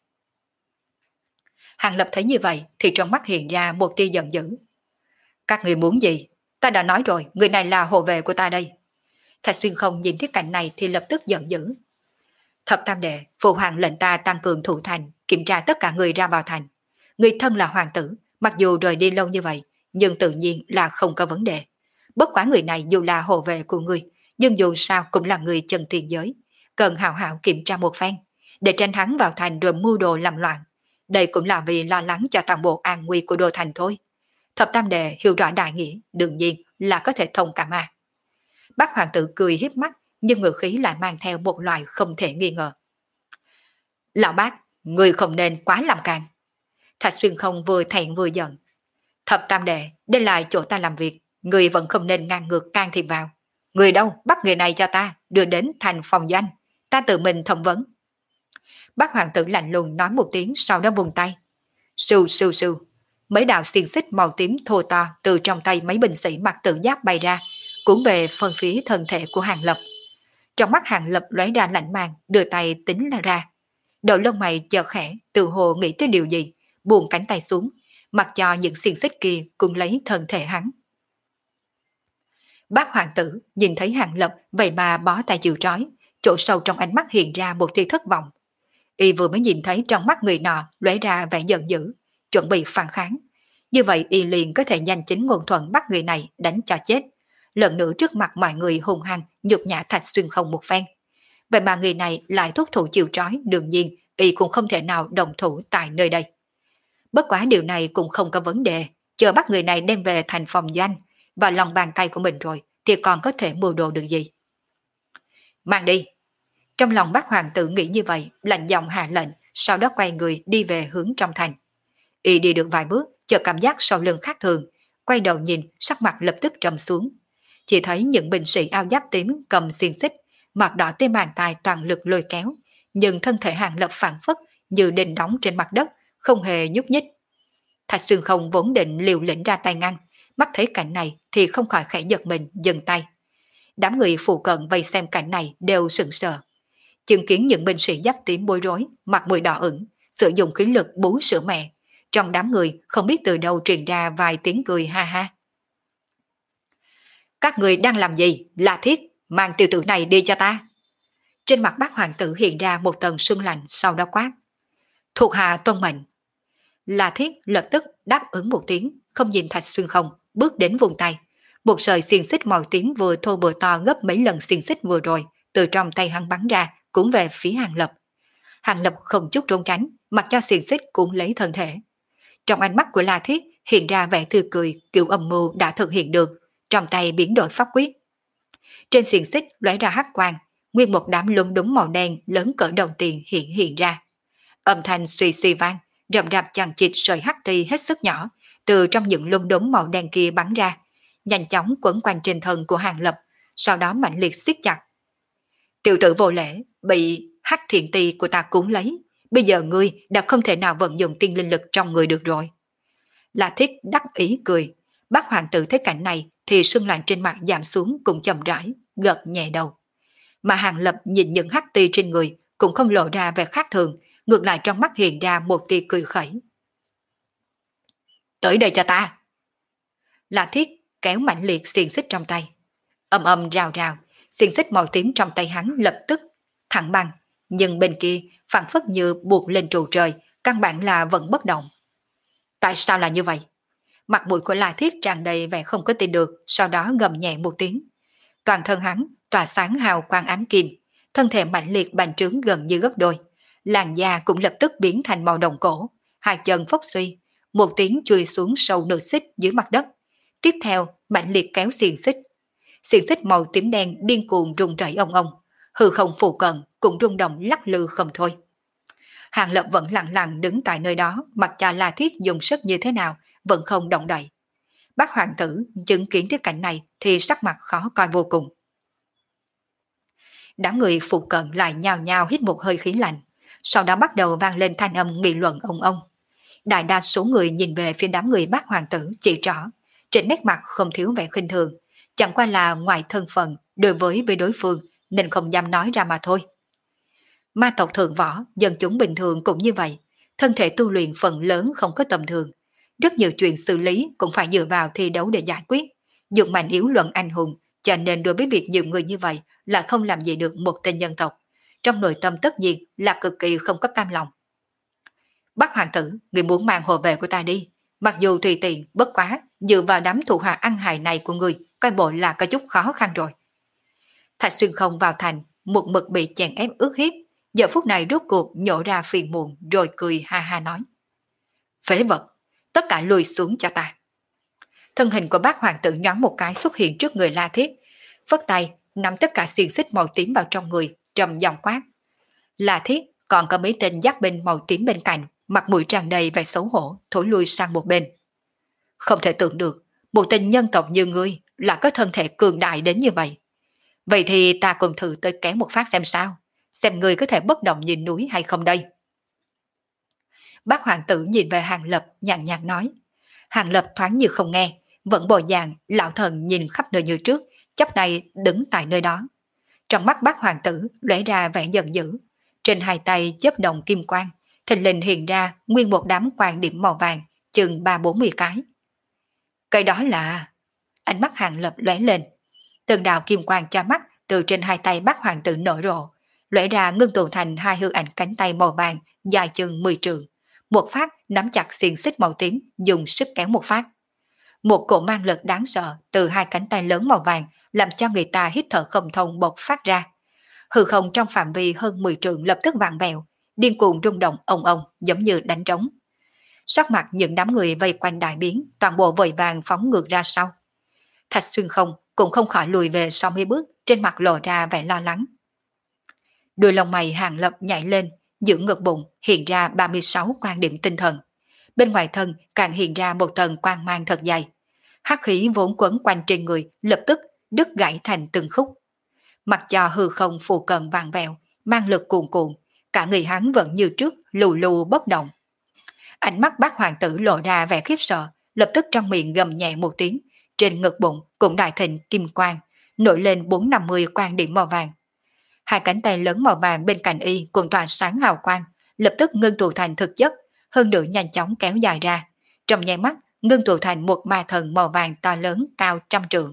Hàng Lập thấy như vậy thì trong mắt hiện ra một tia giận dữ. Các người muốn gì? Ta đã nói rồi, người này là hộ vệ của ta đây. Thạch Xuyên Không nhìn thấy cảnh này thì lập tức giận dữ. Thập tam đệ, phụ hoàng lệnh ta tăng cường thủ thành, kiểm tra tất cả người ra vào thành. Người thân là hoàng tử, mặc dù rời đi lâu như vậy, nhưng tự nhiên là không có vấn đề. Bất quá người này dù là hộ vệ của người, nhưng dù sao cũng là người chân tiền giới, cần hào hảo kiểm tra một phen, để tránh hắn vào thành rồi mưu đồ làm loạn. Đây cũng là vì lo lắng cho toàn bộ an nguy của đô thành thôi. Thập tam đệ hiểu rõ đại nghĩa, đương nhiên là có thể thông cảm à. Bác hoàng tử cười hiếp mắt, nhưng ngữ khí lại mang theo một loại không thể nghi ngờ. Lão bác, người không nên quá làm càng. Thạch Xuyên Không vừa thẹn vừa giận. Thập tam đệ, đây là chỗ ta làm việc, người vẫn không nên ngang ngược can thiệp vào. Người đâu, bắt người này cho ta, đưa đến thành phòng doanh, ta tự mình thẩm vấn. Bác hoàng tử lạnh lùng nói một tiếng, sau đó vùng tay. Sưu sưu sưu, mấy đạo xiên xích màu tím thô to từ trong tay mấy binh sĩ mặc tự giáp bay ra, cuốn về phần phía thân thể của Hàng Lập. Trong mắt Hàng Lập lóe ra lạnh màng, đưa tay tính là ra. Đầu lông mày chợt khẽ, tự hồ nghĩ tới điều gì, buông cánh tay xuống, mặc cho những xiên xích kia cùng lấy thân thể hắn. Bác hoàng tử nhìn thấy Hàng Lập vậy mà bó tay chịu trói, chỗ sâu trong ánh mắt hiện ra một tia thất vọng. Y vừa mới nhìn thấy trong mắt người nọ lóe ra vẻ giận dữ, chuẩn bị phản kháng. Như vậy Y liền có thể nhanh chính ngôn thuận bắt người này đánh cho chết. Lần nữa trước mặt mọi người hung hăng nhục nhã Thạch Xuyên Không một phen. Vậy mà người này lại thúc thủ chịu trói, đương nhiên Y cũng không thể nào đồng thủ tại nơi đây. Bất quá điều này cũng không có vấn đề, chờ bắt người này đem về thành phòng doanh và lòng bàn tay của mình rồi thì còn có thể mưu đồ được gì. Mang đi. Trong lòng bác hoàng tử nghĩ như vậy, lạnh giọng hạ lệnh, sau đó quay người đi về hướng trong thành. Y đi được vài bước, chợt cảm giác sau lưng khác thường, quay đầu nhìn, sắc mặt lập tức trầm xuống. Chỉ thấy những binh sĩ áo giáp tím cầm xiên xích, mặt đỏ tê màn tài toàn lực lôi kéo, nhưng thân thể Hàng Lập phản phất như đinh đóng trên mặt đất, không hề nhúc nhích. Thạch Xuyên Không vốn định liều lĩnh ra tay ngăn, mắt thấy cảnh này thì không khỏi khẽ giật mình, dừng tay. Đám người phụ cận vây xem cảnh này đều sững sờ. Chứng kiến những binh sĩ giáp tím bối rối, mặt mũi đỏ ửng, sử dụng khí lực bú sữa mẹ. Trong đám người không biết từ đâu truyền ra vài tiếng cười ha ha. Các người đang làm gì? La Thiết, mang tiểu tử này đi cho ta. Trên mặt bác hoàng tử hiện ra một tầng sương lạnh, sau đó quát. Thuộc hạ tuân mệnh. La Thiết lập tức đáp ứng một tiếng, không nhìn Thạch Xuyên Không, bước đến vùng tay. Một sợi xiên xích màu tím vừa thô vừa to gấp mấy lần xiên xích vừa rồi, từ trong tay hắn bắn ra, cuốn về phía Hàng Lập. Hàng Lập không chút trốn tránh, mặc cho xiên xích cuốn lấy thân thể. Trong ánh mắt của La Thiết hiện ra vẻ tươi cười, kiểu âm mưu đã thực hiện được, trong tay biến đổi pháp quyết. Trên xiên xích lóe ra hắc quang, nguyên một đám lúng đúng màu đen lớn cỡ đồng tiền hiện hiện ra. Âm thanh suy suy vang, rậm rạp chằng chịt sợi hắc ti hết sức nhỏ, từ trong những lúng đúng màu đen kia bắn ra, nhanh chóng quấn quanh trên thân của Hàng Lập, sau đó mạnh liệt siết chặt. Tiểu tử vô lễ, bị hắc thiện ti của ta cuốn lấy, bây giờ ngươi đã không thể nào vận dụng tiên linh lực trong người được rồi. La Thiết đắc ý cười, bác hoàng tử thấy cảnh này thì sưng lạnh trên mặt giảm xuống cũng chậm rãi, gật nhẹ đầu. Mà Hàng Lập nhìn những hắc ti trên người cũng không lộ ra vẻ khác thường, ngược lại trong mắt hiện ra một tia cười khẩy. Tới đây cho ta. La Thiết kéo mạnh liệt xiên xích trong tay. Âm âm rào rào, xiên xích màu tím trong tay hắn lập tức thẳng băng, nhưng bên kia phản phất như buộc lên trụ trời, căn bản là vẫn bất động. Tại sao là như vậy? Mặt mũi của La Thiết tràn đầy vẻ không có tin được, sau đó gầm nhẹ một tiếng. Toàn thân hắn tỏa sáng hào quang ám kim, thân thể mạnh liệt bành trướng gần như gấp đôi, làn da cũng lập tức biến thành màu đồng cổ, hai chân phốc suy, một tiếng chui xuống sâu nửa xích dưới mặt đất. Tiếp theo mạnh liệt kéo xiên xích, xiên xích màu tím đen điên cuồng rung rẩy ông ông, hư không phụ cận cũng rung động lắc lư không thôi. Hàng Lập vẫn lặng lặng đứng tại nơi đó, mặc cho La Thiết dùng sức như thế nào vẫn không động đậy. Bác hoàng tử chứng kiến cái cảnh này thì sắc mặt khó coi vô cùng. Đám người phụ cận lại nhào nhào hít một hơi khí lạnh, sau đó bắt đầu vang lên thanh âm nghị luận ông ông. Đại đa số người nhìn về phía đám người bác hoàng tử chỉ rõ, trên nét mặt không thiếu vẻ khinh thường, chẳng qua là ngoài thân phận đối với với đối phương nên không dám nói ra mà thôi. Ma tộc thượng võ, dân chúng bình thường cũng như vậy, thân thể tu luyện phần lớn không có tầm thường, rất nhiều chuyện xử lý cũng phải dựa vào thi đấu để giải quyết, dùng mạnh yếu luận anh hùng, cho nên đối với việc nhiều người như vậy là không làm gì được một tên nhân tộc, trong nội tâm tất nhiên là cực kỳ không có cam lòng. Bác hoàng tử, người muốn mang hộ vệ của ta đi, mặc dù tùy tiện, bất quá, dựa vào đám thủ hạ ăn hài này của người, coi bộ là có chút khó khăn rồi. Thạch Xuyên Không vào thành, một mực bị chèn ép ức hiếp, giờ phút này rốt cuộc nhổ ra phiền muộn rồi cười ha ha nói. Phế vật, tất cả lùi xuống cho ta. Thân hình của bác hoàng tử nhoáng một cái xuất hiện trước người La Thiết, phất tay, nắm tất cả xiên xích màu tím vào trong người, trầm giọng quát. La Thiết còn có mấy tên giáp binh màu tím bên cạnh, mặt mũi tràn đầy vẻ xấu hổ, thối lui sang một bên. Không thể tưởng được, một tên nhân tộc như ngươi là có thân thể cường đại đến như vậy. Vậy thì ta cùng thử tới kéo một phát xem sao, xem ngươi có thể bất động nhìn núi hay không đây. Bác hoàng tử nhìn về Hàng Lập nhàn nhạt nói. Hàng Lập thoáng như không nghe, vẫn bồi dàng, lão thần nhìn khắp nơi như trước, chắp tay đứng tại nơi đó. Trong mắt bác hoàng tử lóe ra vẻ giận dữ, trên hai tay chớp động kim quang, thình lình hiện ra nguyên một đám quang điểm màu vàng, chừng ba bốn mươi cái. Cái đó là... Ánh mắt Hàng Lập lóe lên, từng đạo kim quang cha mắt từ trên hai tay bác hoàng tử nở rộ, lóe ra ngưng tụ thành hai hư ảnh cánh tay màu vàng dài chừng mười trượng. Một phát nắm chặt xiềng xích màu tím, dùng sức kéo một phát. Một cỗ mang lực đáng sợ từ hai cánh tay lớn màu vàng làm cho người ta hít thở không thông bộc phát ra. Hư không trong phạm vi hơn mười trượng lập tức vặn vẹo, điên cuồng rung động ong ong giống như đánh trống. Sắc mặt những đám người vây quanh đại biến, toàn bộ vội vàng phóng ngược ra sau. Thạch Xuyên Không cũng không khỏi lùi về sau mấy bước, trên mặt lộ ra vẻ lo lắng. Đuôi lông mày Hàng Lập nhảy lên, giữa ngực bụng hiện ra ba mươi sáu quan điểm tinh thần. Bên ngoài thân càng hiện ra một tầng quang mang thật dày. Hắc khí vốn quấn quanh trên người lập tức đứt gãy thành từng khúc. Mặc cho hư không phù cận vàng vẹo, mang lực cuồn cuộn, cả người hắn vẫn như trước lù lù bất động. Ánh mắt bác hoàng tử lộ ra vẻ khiếp sợ, lập tức trong miệng gầm nhẹ một tiếng, trên ngực bụng cũng đại thịnh kim quang, nổi lên bốn năm mươi quan điểm màu vàng. Hai cánh tay lớn màu vàng bên cạnh y cùng tỏa sáng hào quang, lập tức ngưng tụ thành thực chất, hơn nữa nhanh chóng kéo dài ra, trong nháy mắt ngưng tụ thành một ma thần màu vàng to lớn cao trăm trượng.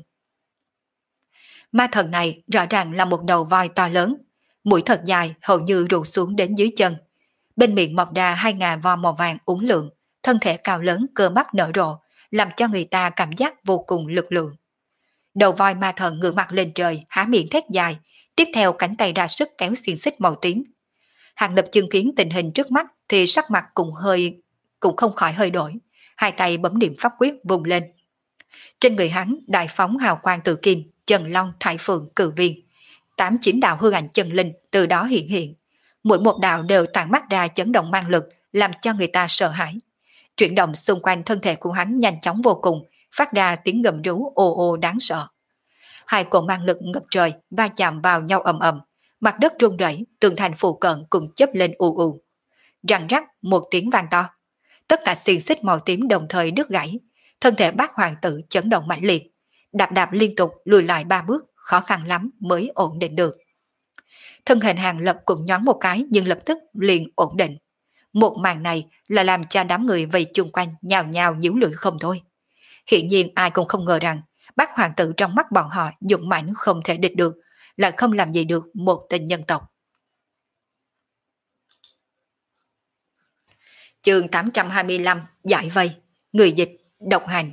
Ma thần này rõ ràng là một đầu voi to lớn, mũi thật dài hầu như rủ xuống đến dưới chân. Bên miệng mọc ra hai ngà vo màu vàng uốn lượn, thân thể cao lớn cơ bắp nở rộ, làm cho người ta cảm giác vô cùng lực lượng. Đầu voi ma thần ngửa mặt lên trời, há miệng thét dài, tiếp theo cánh tay ra sức kéo xiềng xích màu tím. Hàng Lập chứng kiến tình hình trước mắt thì sắc mặt cũng hơi cũng không khỏi hơi đổi, hai tay bấm niệm pháp quyết vùng lên. Trên người hắn đại phóng hào quang tự kim, Trần Long, Thải Phượng, Cử Viên, tám chín đạo hư ảnh chân linh từ đó hiện hiện. Mỗi một đạo đều tản mắt ra chấn động mang lực, làm cho người ta sợ hãi. Chuyển động xung quanh thân thể của hắn nhanh chóng vô cùng, phát ra tiếng gầm rú ồ ồ đáng sợ. Hai cỗ mang lực ngập trời va chạm vào nhau ầm ầm, mặt đất rung rẩy, tường thành phụ cận cùng chớp lên ù ù. Răng rắc một tiếng vang to, tất cả xiềng xích màu tím đồng thời đứt gãy, thân thể bác hoàng tử chấn động mãnh liệt, đạp đạp liên tục lùi lại ba bước, khó khăn lắm mới ổn định được. Thân hình Hàng Lập cũng nhoáng một cái nhưng lập tức liền ổn định. Một màn này là làm cho đám người vây chung quanh nhào nhào nhíu lưỡi không thôi. Hiện nhiên ai cũng không ngờ rằng bác hoàng tử trong mắt bọn họ dũng mãnh không thể địch được, là không làm gì được một tên nhân tộc. Chương tám trăm hai mươi lăm Giải vây. Người dịch độc hành.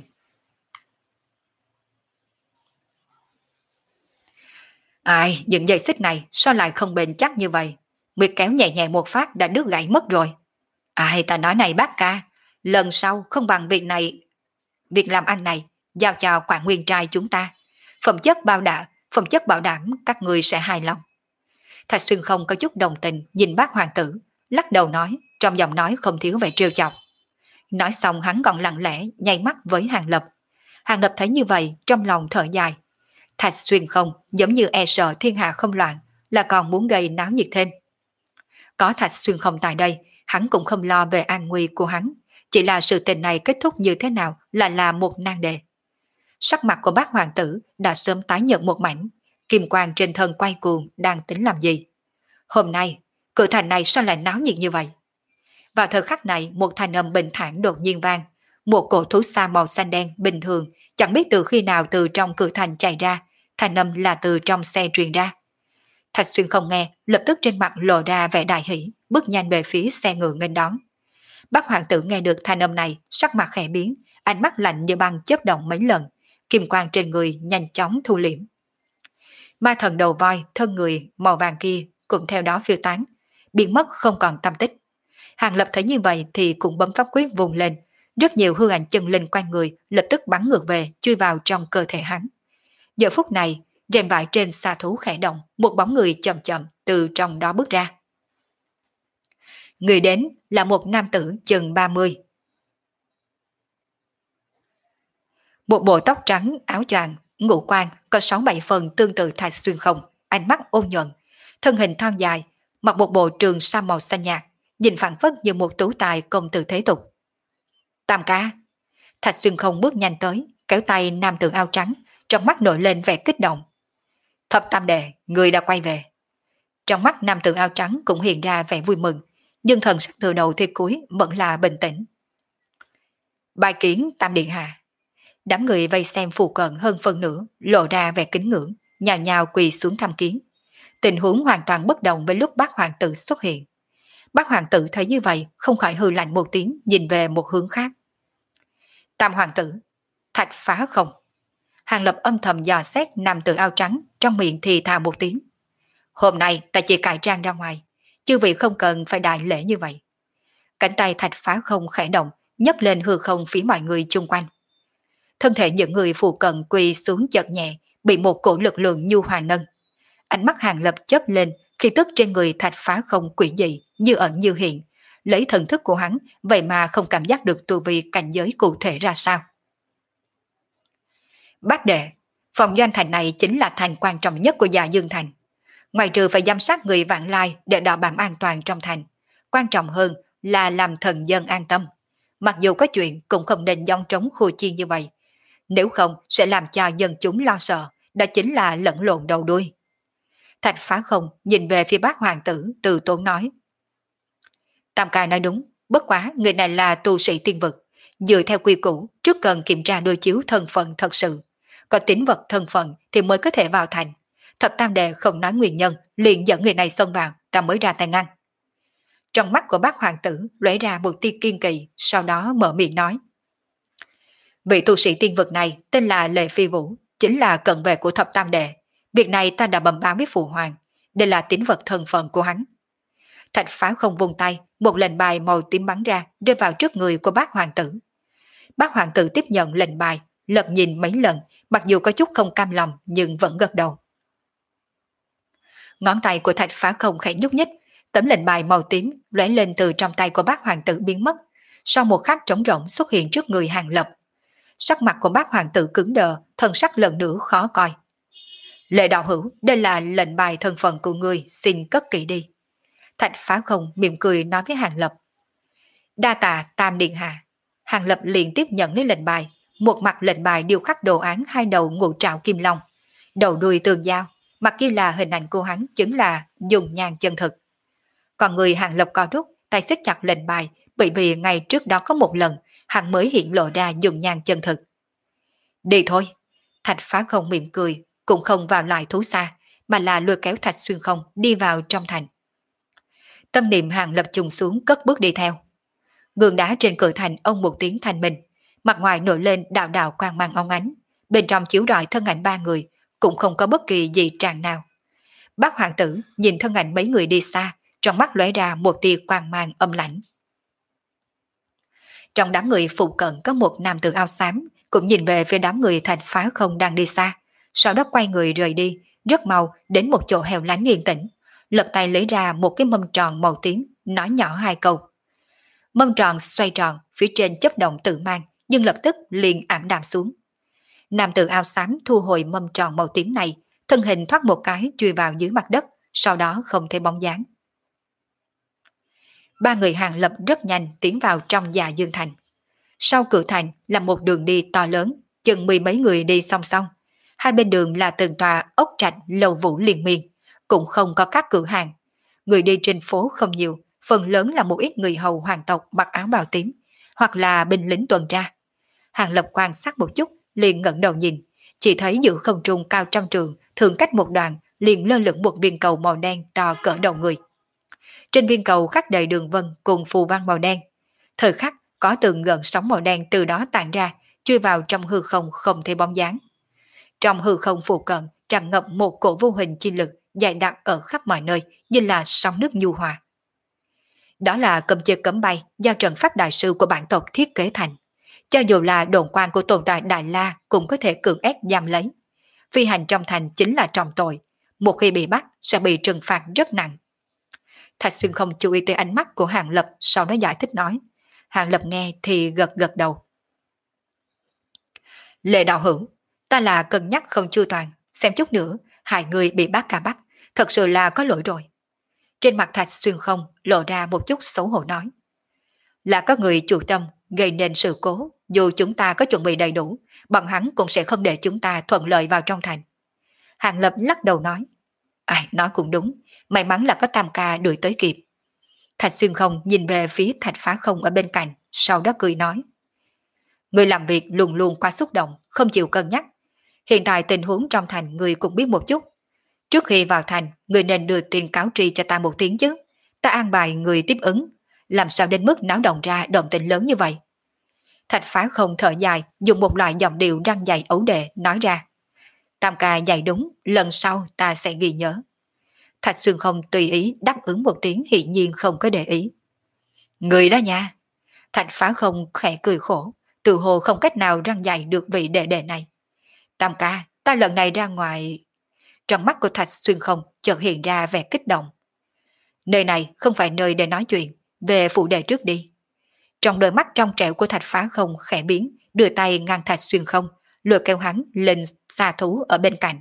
Ai, những dây xích này sao lại không bền chắc như vậy? Nguyệt kéo nhẹ nhẹ một phát đã đứt gãy mất rồi. Ai, ta nói này bác ca, lần sau không bằng việc này, việc làm ăn này giao cho Quảng Nguyên trai chúng ta. Phẩm chất bảo đảm, phẩm chất bảo đảm các người sẽ hài lòng. Thạch Xuyên Không có chút đồng tình nhìn bác hoàng tử, lắc đầu nói, trong giọng nói không thiếu vẻ trêu chọc. Nói xong hắn còn lặng lẽ nháy mắt với Hàng Lập. Hàng Lập thấy như vậy trong lòng thở dài. Thạch Xuyên Không giống như e sợ thiên hạ không loạn, là còn muốn gây náo nhiệt thêm. Có Thạch Xuyên Không tại đây, hắn cũng không lo về an nguy của hắn, chỉ là sự tình này kết thúc như thế nào là là một nan đề. Sắc mặt của bác hoàng tử đã sớm tái nhợt một mảnh, kim quang trên thân quay cuồng đang tính làm gì. Hôm nay, cửa thành này sao lại náo nhiệt như vậy? Vào thời khắc này, một thanh âm bình thản đột nhiên vang, một cổ thú xa màu xanh đen bình thường, chẳng biết từ khi nào từ trong cửa thành chạy ra, thanh âm là từ trong xe truyền ra. Thạch Xuyên Không nghe, lập tức trên mặt lộ ra vẻ đại hỷ, bước nhanh về phía xe ngựa nghênh đón. Bác hoàng tử nghe được thanh âm này, sắc mặt khẽ biến, ánh mắt lạnh như băng chớp động mấy lần, kim quang trên người nhanh chóng thu liễm. Ma thần đầu voi, thân người màu vàng kia cũng theo đó phiêu tán, biến mất không còn tâm tích. Hàng Lập thấy như vậy thì cũng bấm pháp quyết vùng lên, rất nhiều hư ảnh chân linh quanh người lập tức bắn ngược về, chui vào trong cơ thể hắn. Giờ phút này, rèm vải trên xa thú khẽ động, một bóng người chậm chậm từ trong đó bước ra. Người đến là một nam tử chừng ba mươi. Một bộ tóc trắng, áo choàng, ngũ quan có sáu bảy phần tương tự Thạch Xuyên Không, ánh mắt ôn nhuận, thân hình thon dài, mặc một bộ trường sa màu xanh nhạt, nhìn phảng phất như một tú tài công tử thế tục. Tam ca. Thạch Xuyên Không bước nhanh tới, kéo tay nam tử áo trắng, trong mắt nổi lên vẻ kích động. Thập tam đệ, người đã quay về. Trong mắt nam tử áo trắng cũng hiện ra vẻ vui mừng, nhưng thần sắc từ đầu tới cuối vẫn là bình tĩnh. Bài kiến tam điện hạ. Đám người vây xem phụ cận hơn phân nửa, lộ ra vẻ kính ngưỡng, nhào nhào quỳ xuống tham kiến. Tình huống hoàn toàn bất đồng với lúc bác hoàng tử xuất hiện. Bác hoàng tử thấy như vậy không khỏi hừ lạnh một tiếng, nhìn về một hướng khác. Tam hoàng tử, thạch phá không? Hàng Lập âm thầm dò xét nam tử áo trắng, trong miệng thì thào một tiếng. Hôm nay ta chỉ cải trang ra ngoài, chư vị không cần phải đại lễ như vậy. Cánh tay thạch phá không khẽ động, nhấc lên hư không phía mọi người chung quanh. Thân thể những người phụ cận quỳ xuống chợt nhẹ, bị một cổ lực lượng nhu hòa nâng. Ánh mắt Hàng Lập chớp lên, khi tức trên người thạch phá không quỷ dị, như ẩn như hiện. Lấy thần thức của hắn, vậy mà không cảm giác được tu vi cảnh giới cụ thể ra sao. Bác đệ, phòng doanh thành này chính là thành quan trọng nhất của Dạ Dương Thành. Ngoài trừ phải giám sát người vãng lai để đảm bảo an toàn trong thành, quan trọng hơn là làm thần dân an tâm. Mặc dù có chuyện cũng không nên giong trống khua chiên như vậy. Nếu không sẽ làm cho dân chúng lo sợ, đó chính là lẫn lộn đầu đuôi. Thạch phá không nhìn về phía bác hoàng tử từ tốn nói. Tam ca nói đúng, bất quá người này là tu sĩ tiên vực. Dựa theo quy củ, trước cần kiểm tra đối chiếu thân phận thật sự. Có tín vật thân phận thì mới có thể vào thành. Thập tam đệ không nói nguyên nhân, liền dẫn người này xông vào, ta mới ra tay ngăn. Trong mắt của bác hoàng tử lóe ra một tia kiên kỳ, sau đó mở miệng nói. Vị tu sĩ tiên vực này tên là Lệ Phi Vũ, chính là cận vệ của thập tam đệ. Việc này ta đã bẩm báo với phụ hoàng, đây là tín vật thân phận của hắn. Thạch phá không vung tay, một lệnh bài màu tím bắn ra, rơi vào trước người của bác hoàng tử. Bác hoàng tử tiếp nhận lệnh bài, lật nhìn mấy lần, mặc dù có chút không cam lòng nhưng vẫn gật đầu. Ngón tay của thạch phá không khẽ nhúc nhích, tấm lệnh bài màu tím lóe lên từ trong tay của bác hoàng tử biến mất, sau một khắc trống rỗng xuất hiện trước người Hàng Lập. Sắc mặt của bác hoàng tử cứng đờ, thân sắc lần nữa khó coi. Lệ đạo hữu, đây là lệnh bài thân phận của ngươi, xin cất kỹ đi. Thạch phá không mỉm cười nói với Hàng Lập. Đa tạ Tam Điện Hạ. Hàng Lập liền tiếp nhận lấy lệnh bài, một mặt lệnh bài điêu khắc đồ án hai đầu ngũ trảo kim long, đầu đuôi tường giao, mặt kia là hình ảnh của hắn chứng là dùng nhang chân thực. Còn người Hàng Lập co rút, tay siết chặt lệnh bài, bởi vì ngày trước đó có một lần, hắn mới hiện lộ ra dùng nhang chân thực. Đi thôi. Thạch phá không mỉm cười, cũng không vào lại thú xa, mà là lôi kéo Thạch Xuyên Không đi vào trong thành. Tâm niệm Hàng Lập trùng xuống cất bước đi theo. Gương đá trên cửa thành ông một tiếng thanh minh, mặt ngoài nổi lên đạo đạo quang mang óng ánh, bên trong chiếu rọi thân ảnh ba người, cũng không có bất kỳ gì tràn nào. Bác hoàng tử nhìn thân ảnh mấy người đi xa, trong mắt lóe ra một tia quang mang âm lãnh. Trong đám người phụ cận có một nam tử áo xám, cũng nhìn về phía đám người thạch phá không đang đi xa, sau đó quay người rời đi, rất mau đến một chỗ hẻo lánh yên tĩnh, lật tay lấy ra một cái mâm tròn màu tím, nói nhỏ hai câu. Mâm tròn xoay tròn, phía trên chớp động tự mang, nhưng lập tức liền ảm đạm xuống. Nam tử áo xám thu hồi mâm tròn màu tím này, thân hình thoát một cái chui vào dưới mặt đất, sau đó không thấy bóng dáng. Ba người Hàng Lập rất nhanh tiến vào trong Dạ Dương Thành. Sau cửa thành là một đường đi to lớn, chừng mười mấy người đi song song. Hai bên đường là từng tòa ốc trạch lầu vũ liên miên, cũng không có các cửa hàng. Người đi trên phố không nhiều, phần lớn là một ít người hầu hoàng tộc mặc áo bào tím, hoặc là binh lính tuần tra. Hàng Lập quan sát một chút, liền ngẩng đầu nhìn, chỉ thấy giữa không trung cao trăm trường, thường cách một đoạn, liền lơ lửng một viên cầu màu đen to cỡ đầu người. Trên viên cầu khắc đầy đường vân cùng phù văn màu đen. Thời khắc có từng gợn sóng màu đen từ đó tản ra, chui vào trong hư không không thấy bóng dáng. Trong hư không phụ cận tràn ngập một cổ vô hình chi lực dày đặc ở khắp mọi nơi, như là sóng nước nhu hòa. Đó là cầm chơi cấm bay do trận pháp đại sư của bản tộc thiết kế thành. Cho dù là đồn quan của tồn tại Đại La cũng có thể cưỡng ép giam lấy. Phi hành trong thành chính là trọng tội, một khi bị bắt sẽ bị trừng phạt rất nặng. Thạch Xuyên không chú ý tới ánh mắt của Hàng Lập, sau đó giải thích nói. Hàng Lập nghe thì gật gật đầu. Lệ đạo hữu, ta là cân nhắc không chu toàn, xem chút nữa, hai người bị bắt cả bắt, thật sự là có lỗi rồi. Trên mặt Thạch Xuyên không lộ ra một chút xấu hổ nói. Là có người chủ tâm gây nên sự cố, dù chúng ta có chuẩn bị đầy đủ, bọn hắn cũng sẽ không để chúng ta thuận lợi vào trong thành. Hàng Lập lắc đầu nói. Ai, nói cũng đúng, may mắn là có Tam ca đuổi tới kịp. Thạch Xuyên không nhìn về phía Thạch Phá Không ở bên cạnh, sau đó cười nói. Người làm việc luôn luôn quá xúc động, không chịu cân nhắc. Hiện tại tình huống trong thành người cũng biết một chút. Trước khi vào thành, người nên đưa tin cáo tri cho ta một tiếng chứ. Ta an bài người tiếp ứng. Làm sao đến mức náo động ra động tĩnh lớn như vậy? Thạch Phá Không thở dài, dùng một loại giọng điệu răng dày ấu đệ nói ra. Tam ca dạy đúng, lần sau ta sẽ ghi nhớ. Thạch Xuyên Không tùy ý đáp ứng một tiếng, hiển nhiên không có để ý. Người đó nha. Thạch Phá Không khẽ cười khổ, tự hồ không cách nào răng dạy được vị đệ đệ này. Tam ca, ta lần này ra ngoài. Trong mắt của Thạch Xuyên Không chợt hiện ra vẻ kích động. Nơi này không phải nơi để nói chuyện, về phụ đề trước đi. Trong đôi mắt trong trẻo của Thạch Phá Không khẽ biến, đưa tay ngăn Thạch Xuyên Không, lùi kéo hắn lên xa thú ở bên cạnh.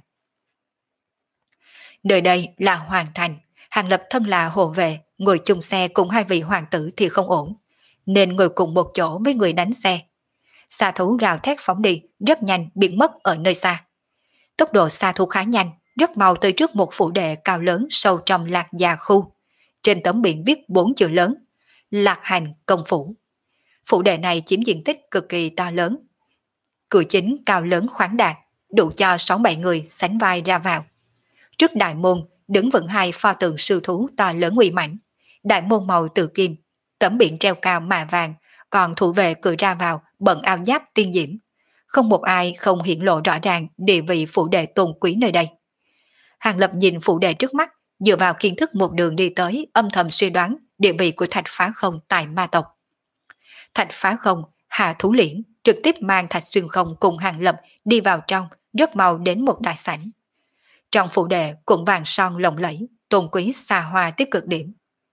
Nơi đây là Hoàng Thành, Hàng Lập thân là hộ vệ, ngồi chung xe cùng hai vị hoàng tử thì không ổn, nên ngồi cùng một chỗ với người đánh xe. Xa thú gào thét phóng đi, rất nhanh biến mất ở nơi xa. Tốc độ xa thú khá nhanh, rất mau tới trước một phủ đệ cao lớn sâu trong Lạc Già khu. Trên tấm biển viết bốn chữ lớn, Lạc Hành Công Phủ. Phủ đệ này chiếm diện tích cực kỳ to lớn. Cửa chính cao lớn khoáng đạt, đủ cho sáu bảy người sánh vai ra vào. Trước đại môn đứng vững hai pho tượng sư thú to lớn uy mãnh. Đại môn màu tự kim, tấm biển treo cao mạ vàng, còn thủ vệ cửa ra vào bận áo giáp tiên diễm. Không một ai không hiển lộ rõ ràng địa vị phủ đệ tôn quý nơi đây. Hàng Lập nhìn phủ đệ trước mắt, dựa vào kiến thức một đường đi tới, âm thầm suy đoán địa vị của Thạch Phá Không tại ma tộc. Thạch Phá Không hạ thú liễn, trực tiếp mang Thạch Xuyên Không cùng Hàng Lập đi vào trong, rất mau đến một đại sảnh. Trong phủ đệ cũng vàng son lộng lẫy, tôn quý xa hoa tới cực điểm.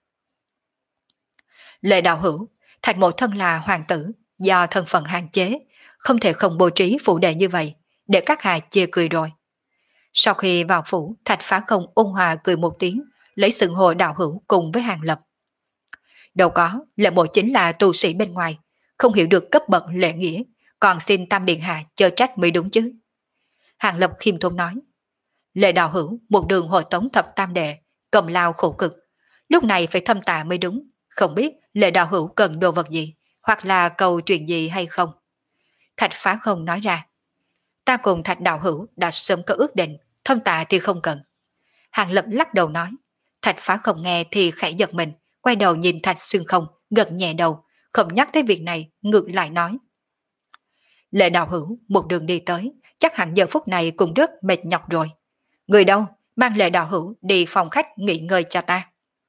Lệ đạo hữu, Thạch mộ thân là hoàng tử, do thân phận hạn chế, không thể không bố trí phủ đệ như vậy, để các hạ chê cười rồi. Sau khi vào phủ, Thạch Phá Không ôn hòa cười một tiếng, lấy sự hồ đạo hữu cùng với Hàng Lập. Đâu có, lệ mộ chính là tu sĩ bên ngoài, không hiểu được cấp bậc lễ nghĩa, còn xin Tam Điện Hạ chớ trách mới đúng chứ. Hàng Lập khiêm tốn nói. Lệ đạo hữu một đường hội tống thập tam đệ, cầm lao khổ cực, lúc này phải thâm tạ mới đúng, không biết lệ đạo hữu cần đồ vật gì, hoặc là cầu chuyện gì hay không. Thạch Phá Không nói ra. Ta cùng Thạch đạo hữu đã sớm có ước định, thâm tạ thì không cần. Hàng Lập lắc đầu nói. Thạch Phá Không nghe thì khẽ giật mình, quay đầu nhìn Thạch Xuyên Không, gật nhẹ đầu, không nhắc tới việc này, ngược lại nói. Lệ đạo hữu một đường đi tới, chắc hẳn giờ phút này cũng rất mệt nhọc rồi. Người đâu, mang Lệ đạo hữu đi phòng khách nghỉ ngơi cho ta.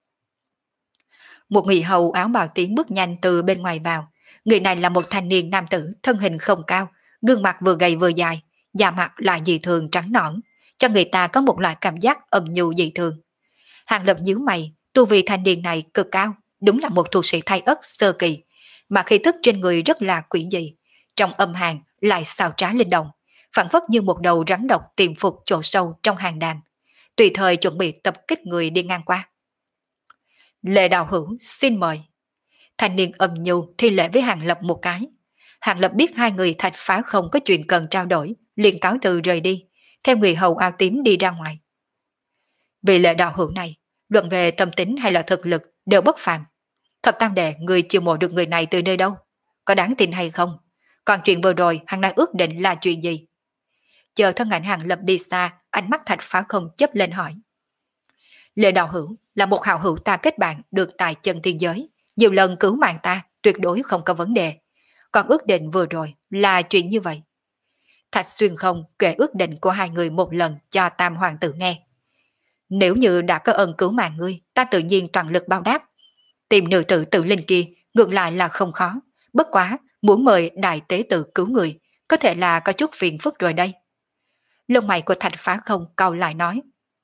Một người hầu áo bào tím bước nhanh từ bên ngoài vào. Người này là một thanh niên nam tử, thân hình không cao, gương mặt vừa gầy vừa dài, da mặt lại dị thường trắng nõn, cho người ta có một loại cảm giác âm nhu dị thường. Hàng Lập nhíu mày, tu vi thanh niên này cực cao, đúng là một tu sĩ thay ất sơ kỳ, mà khí tức trên người rất là quỷ dị, trong âm hàn lại xào trá linh động, phản phất như một đầu rắn độc tiềm phục chỗ sâu trong hàng đàm, tùy thời chuẩn bị tập kích người đi ngang qua. Lệ đạo hữu xin mời. Thanh niên âm nhu thi lễ với Hàng Lập một cái. Hàng Lập biết hai người Thạch Phá Không có chuyện cần trao đổi, liền cáo từ rời đi, theo người hầu áo tím đi ra ngoài. Vì Lệ đạo hữu này, luận về tâm tính hay là thực lực đều bất phàm. Thập tam đệ, người chiêu mộ được người này từ nơi đâu? Có đáng tin hay không? Còn chuyện vừa rồi hắn đang ước định là chuyện gì? Chờ thân ảnh Hàng Lập đi xa, ánh mắt Thạch Phá Không chớp lên hỏi. Lệ đạo hữu là một hảo hữu ta kết bạn được tại chân thiên giới, nhiều lần cứu mạng ta, tuyệt đối không có vấn đề. Còn ước định vừa rồi là chuyện như vậy. Thạch Xuyên Không kể ước định của hai người một lần cho Tam hoàng tử nghe. Nếu như đã có ơn cứu mạng ngươi, ta tự nhiên toàn lực báo đáp. Tìm nữ tử tự linh kia ngược lại là không khó, bất quá muốn mời đại tế tự cứu người, có thể là có chút phiền phức rồi đây. Lông mày của Thạch Phá Không cau lại nói.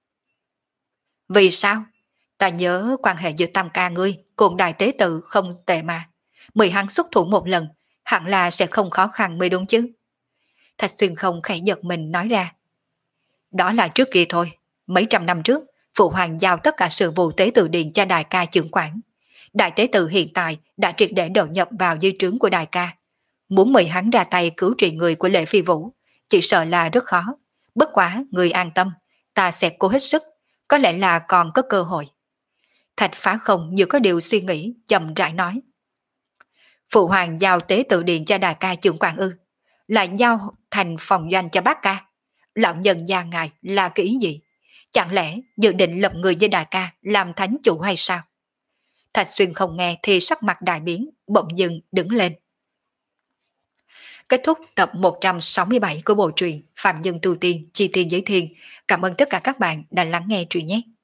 Vì sao? Ta nhớ quan hệ giữa Tam ca ngươi cùng đại tế tự không tệ mà. Mời hắn xuất thủ một lần, hẳn là sẽ không khó khăn mới đúng chứ. Thạch Xuyên Không khẽ giật mình nói ra. Đó là trước kia thôi. Mấy trăm năm trước, Phụ Hoàng giao tất cả sự vụ tế tự điện cho đại ca trưởng quản. Đại tế tự hiện tại đã triệt để đầu nhập vào dư trướng của đại ca. Muốn mời hắn ra tay cứu trị người của Lệ Phi Vũ, chỉ sợ là rất khó. Bất quá, người an tâm, ta sẽ cố hết sức, có lẽ là còn có cơ hội. Thạch Phá Không như có điều suy nghĩ, chậm rãi nói. Phụ Hoàng giao tế tự điện cho đại ca trưởng quản ư, lại giao thành phòng doanh cho bác ca. Lão nhân gia ngài là cái ý gì? Chẳng lẽ dự định lập người với đại ca làm thánh chủ hay sao? Thạch Xuyên không nghe thì sắc mặt đại biến, bỗng dưng đứng lên. Kết thúc tập một trăm sáu mươi bảy của bộ truyện Phạm Nhân Tu Tiên Chi Tiên Giới Thiên. Cảm ơn tất cả các bạn đã lắng nghe truyện nhé.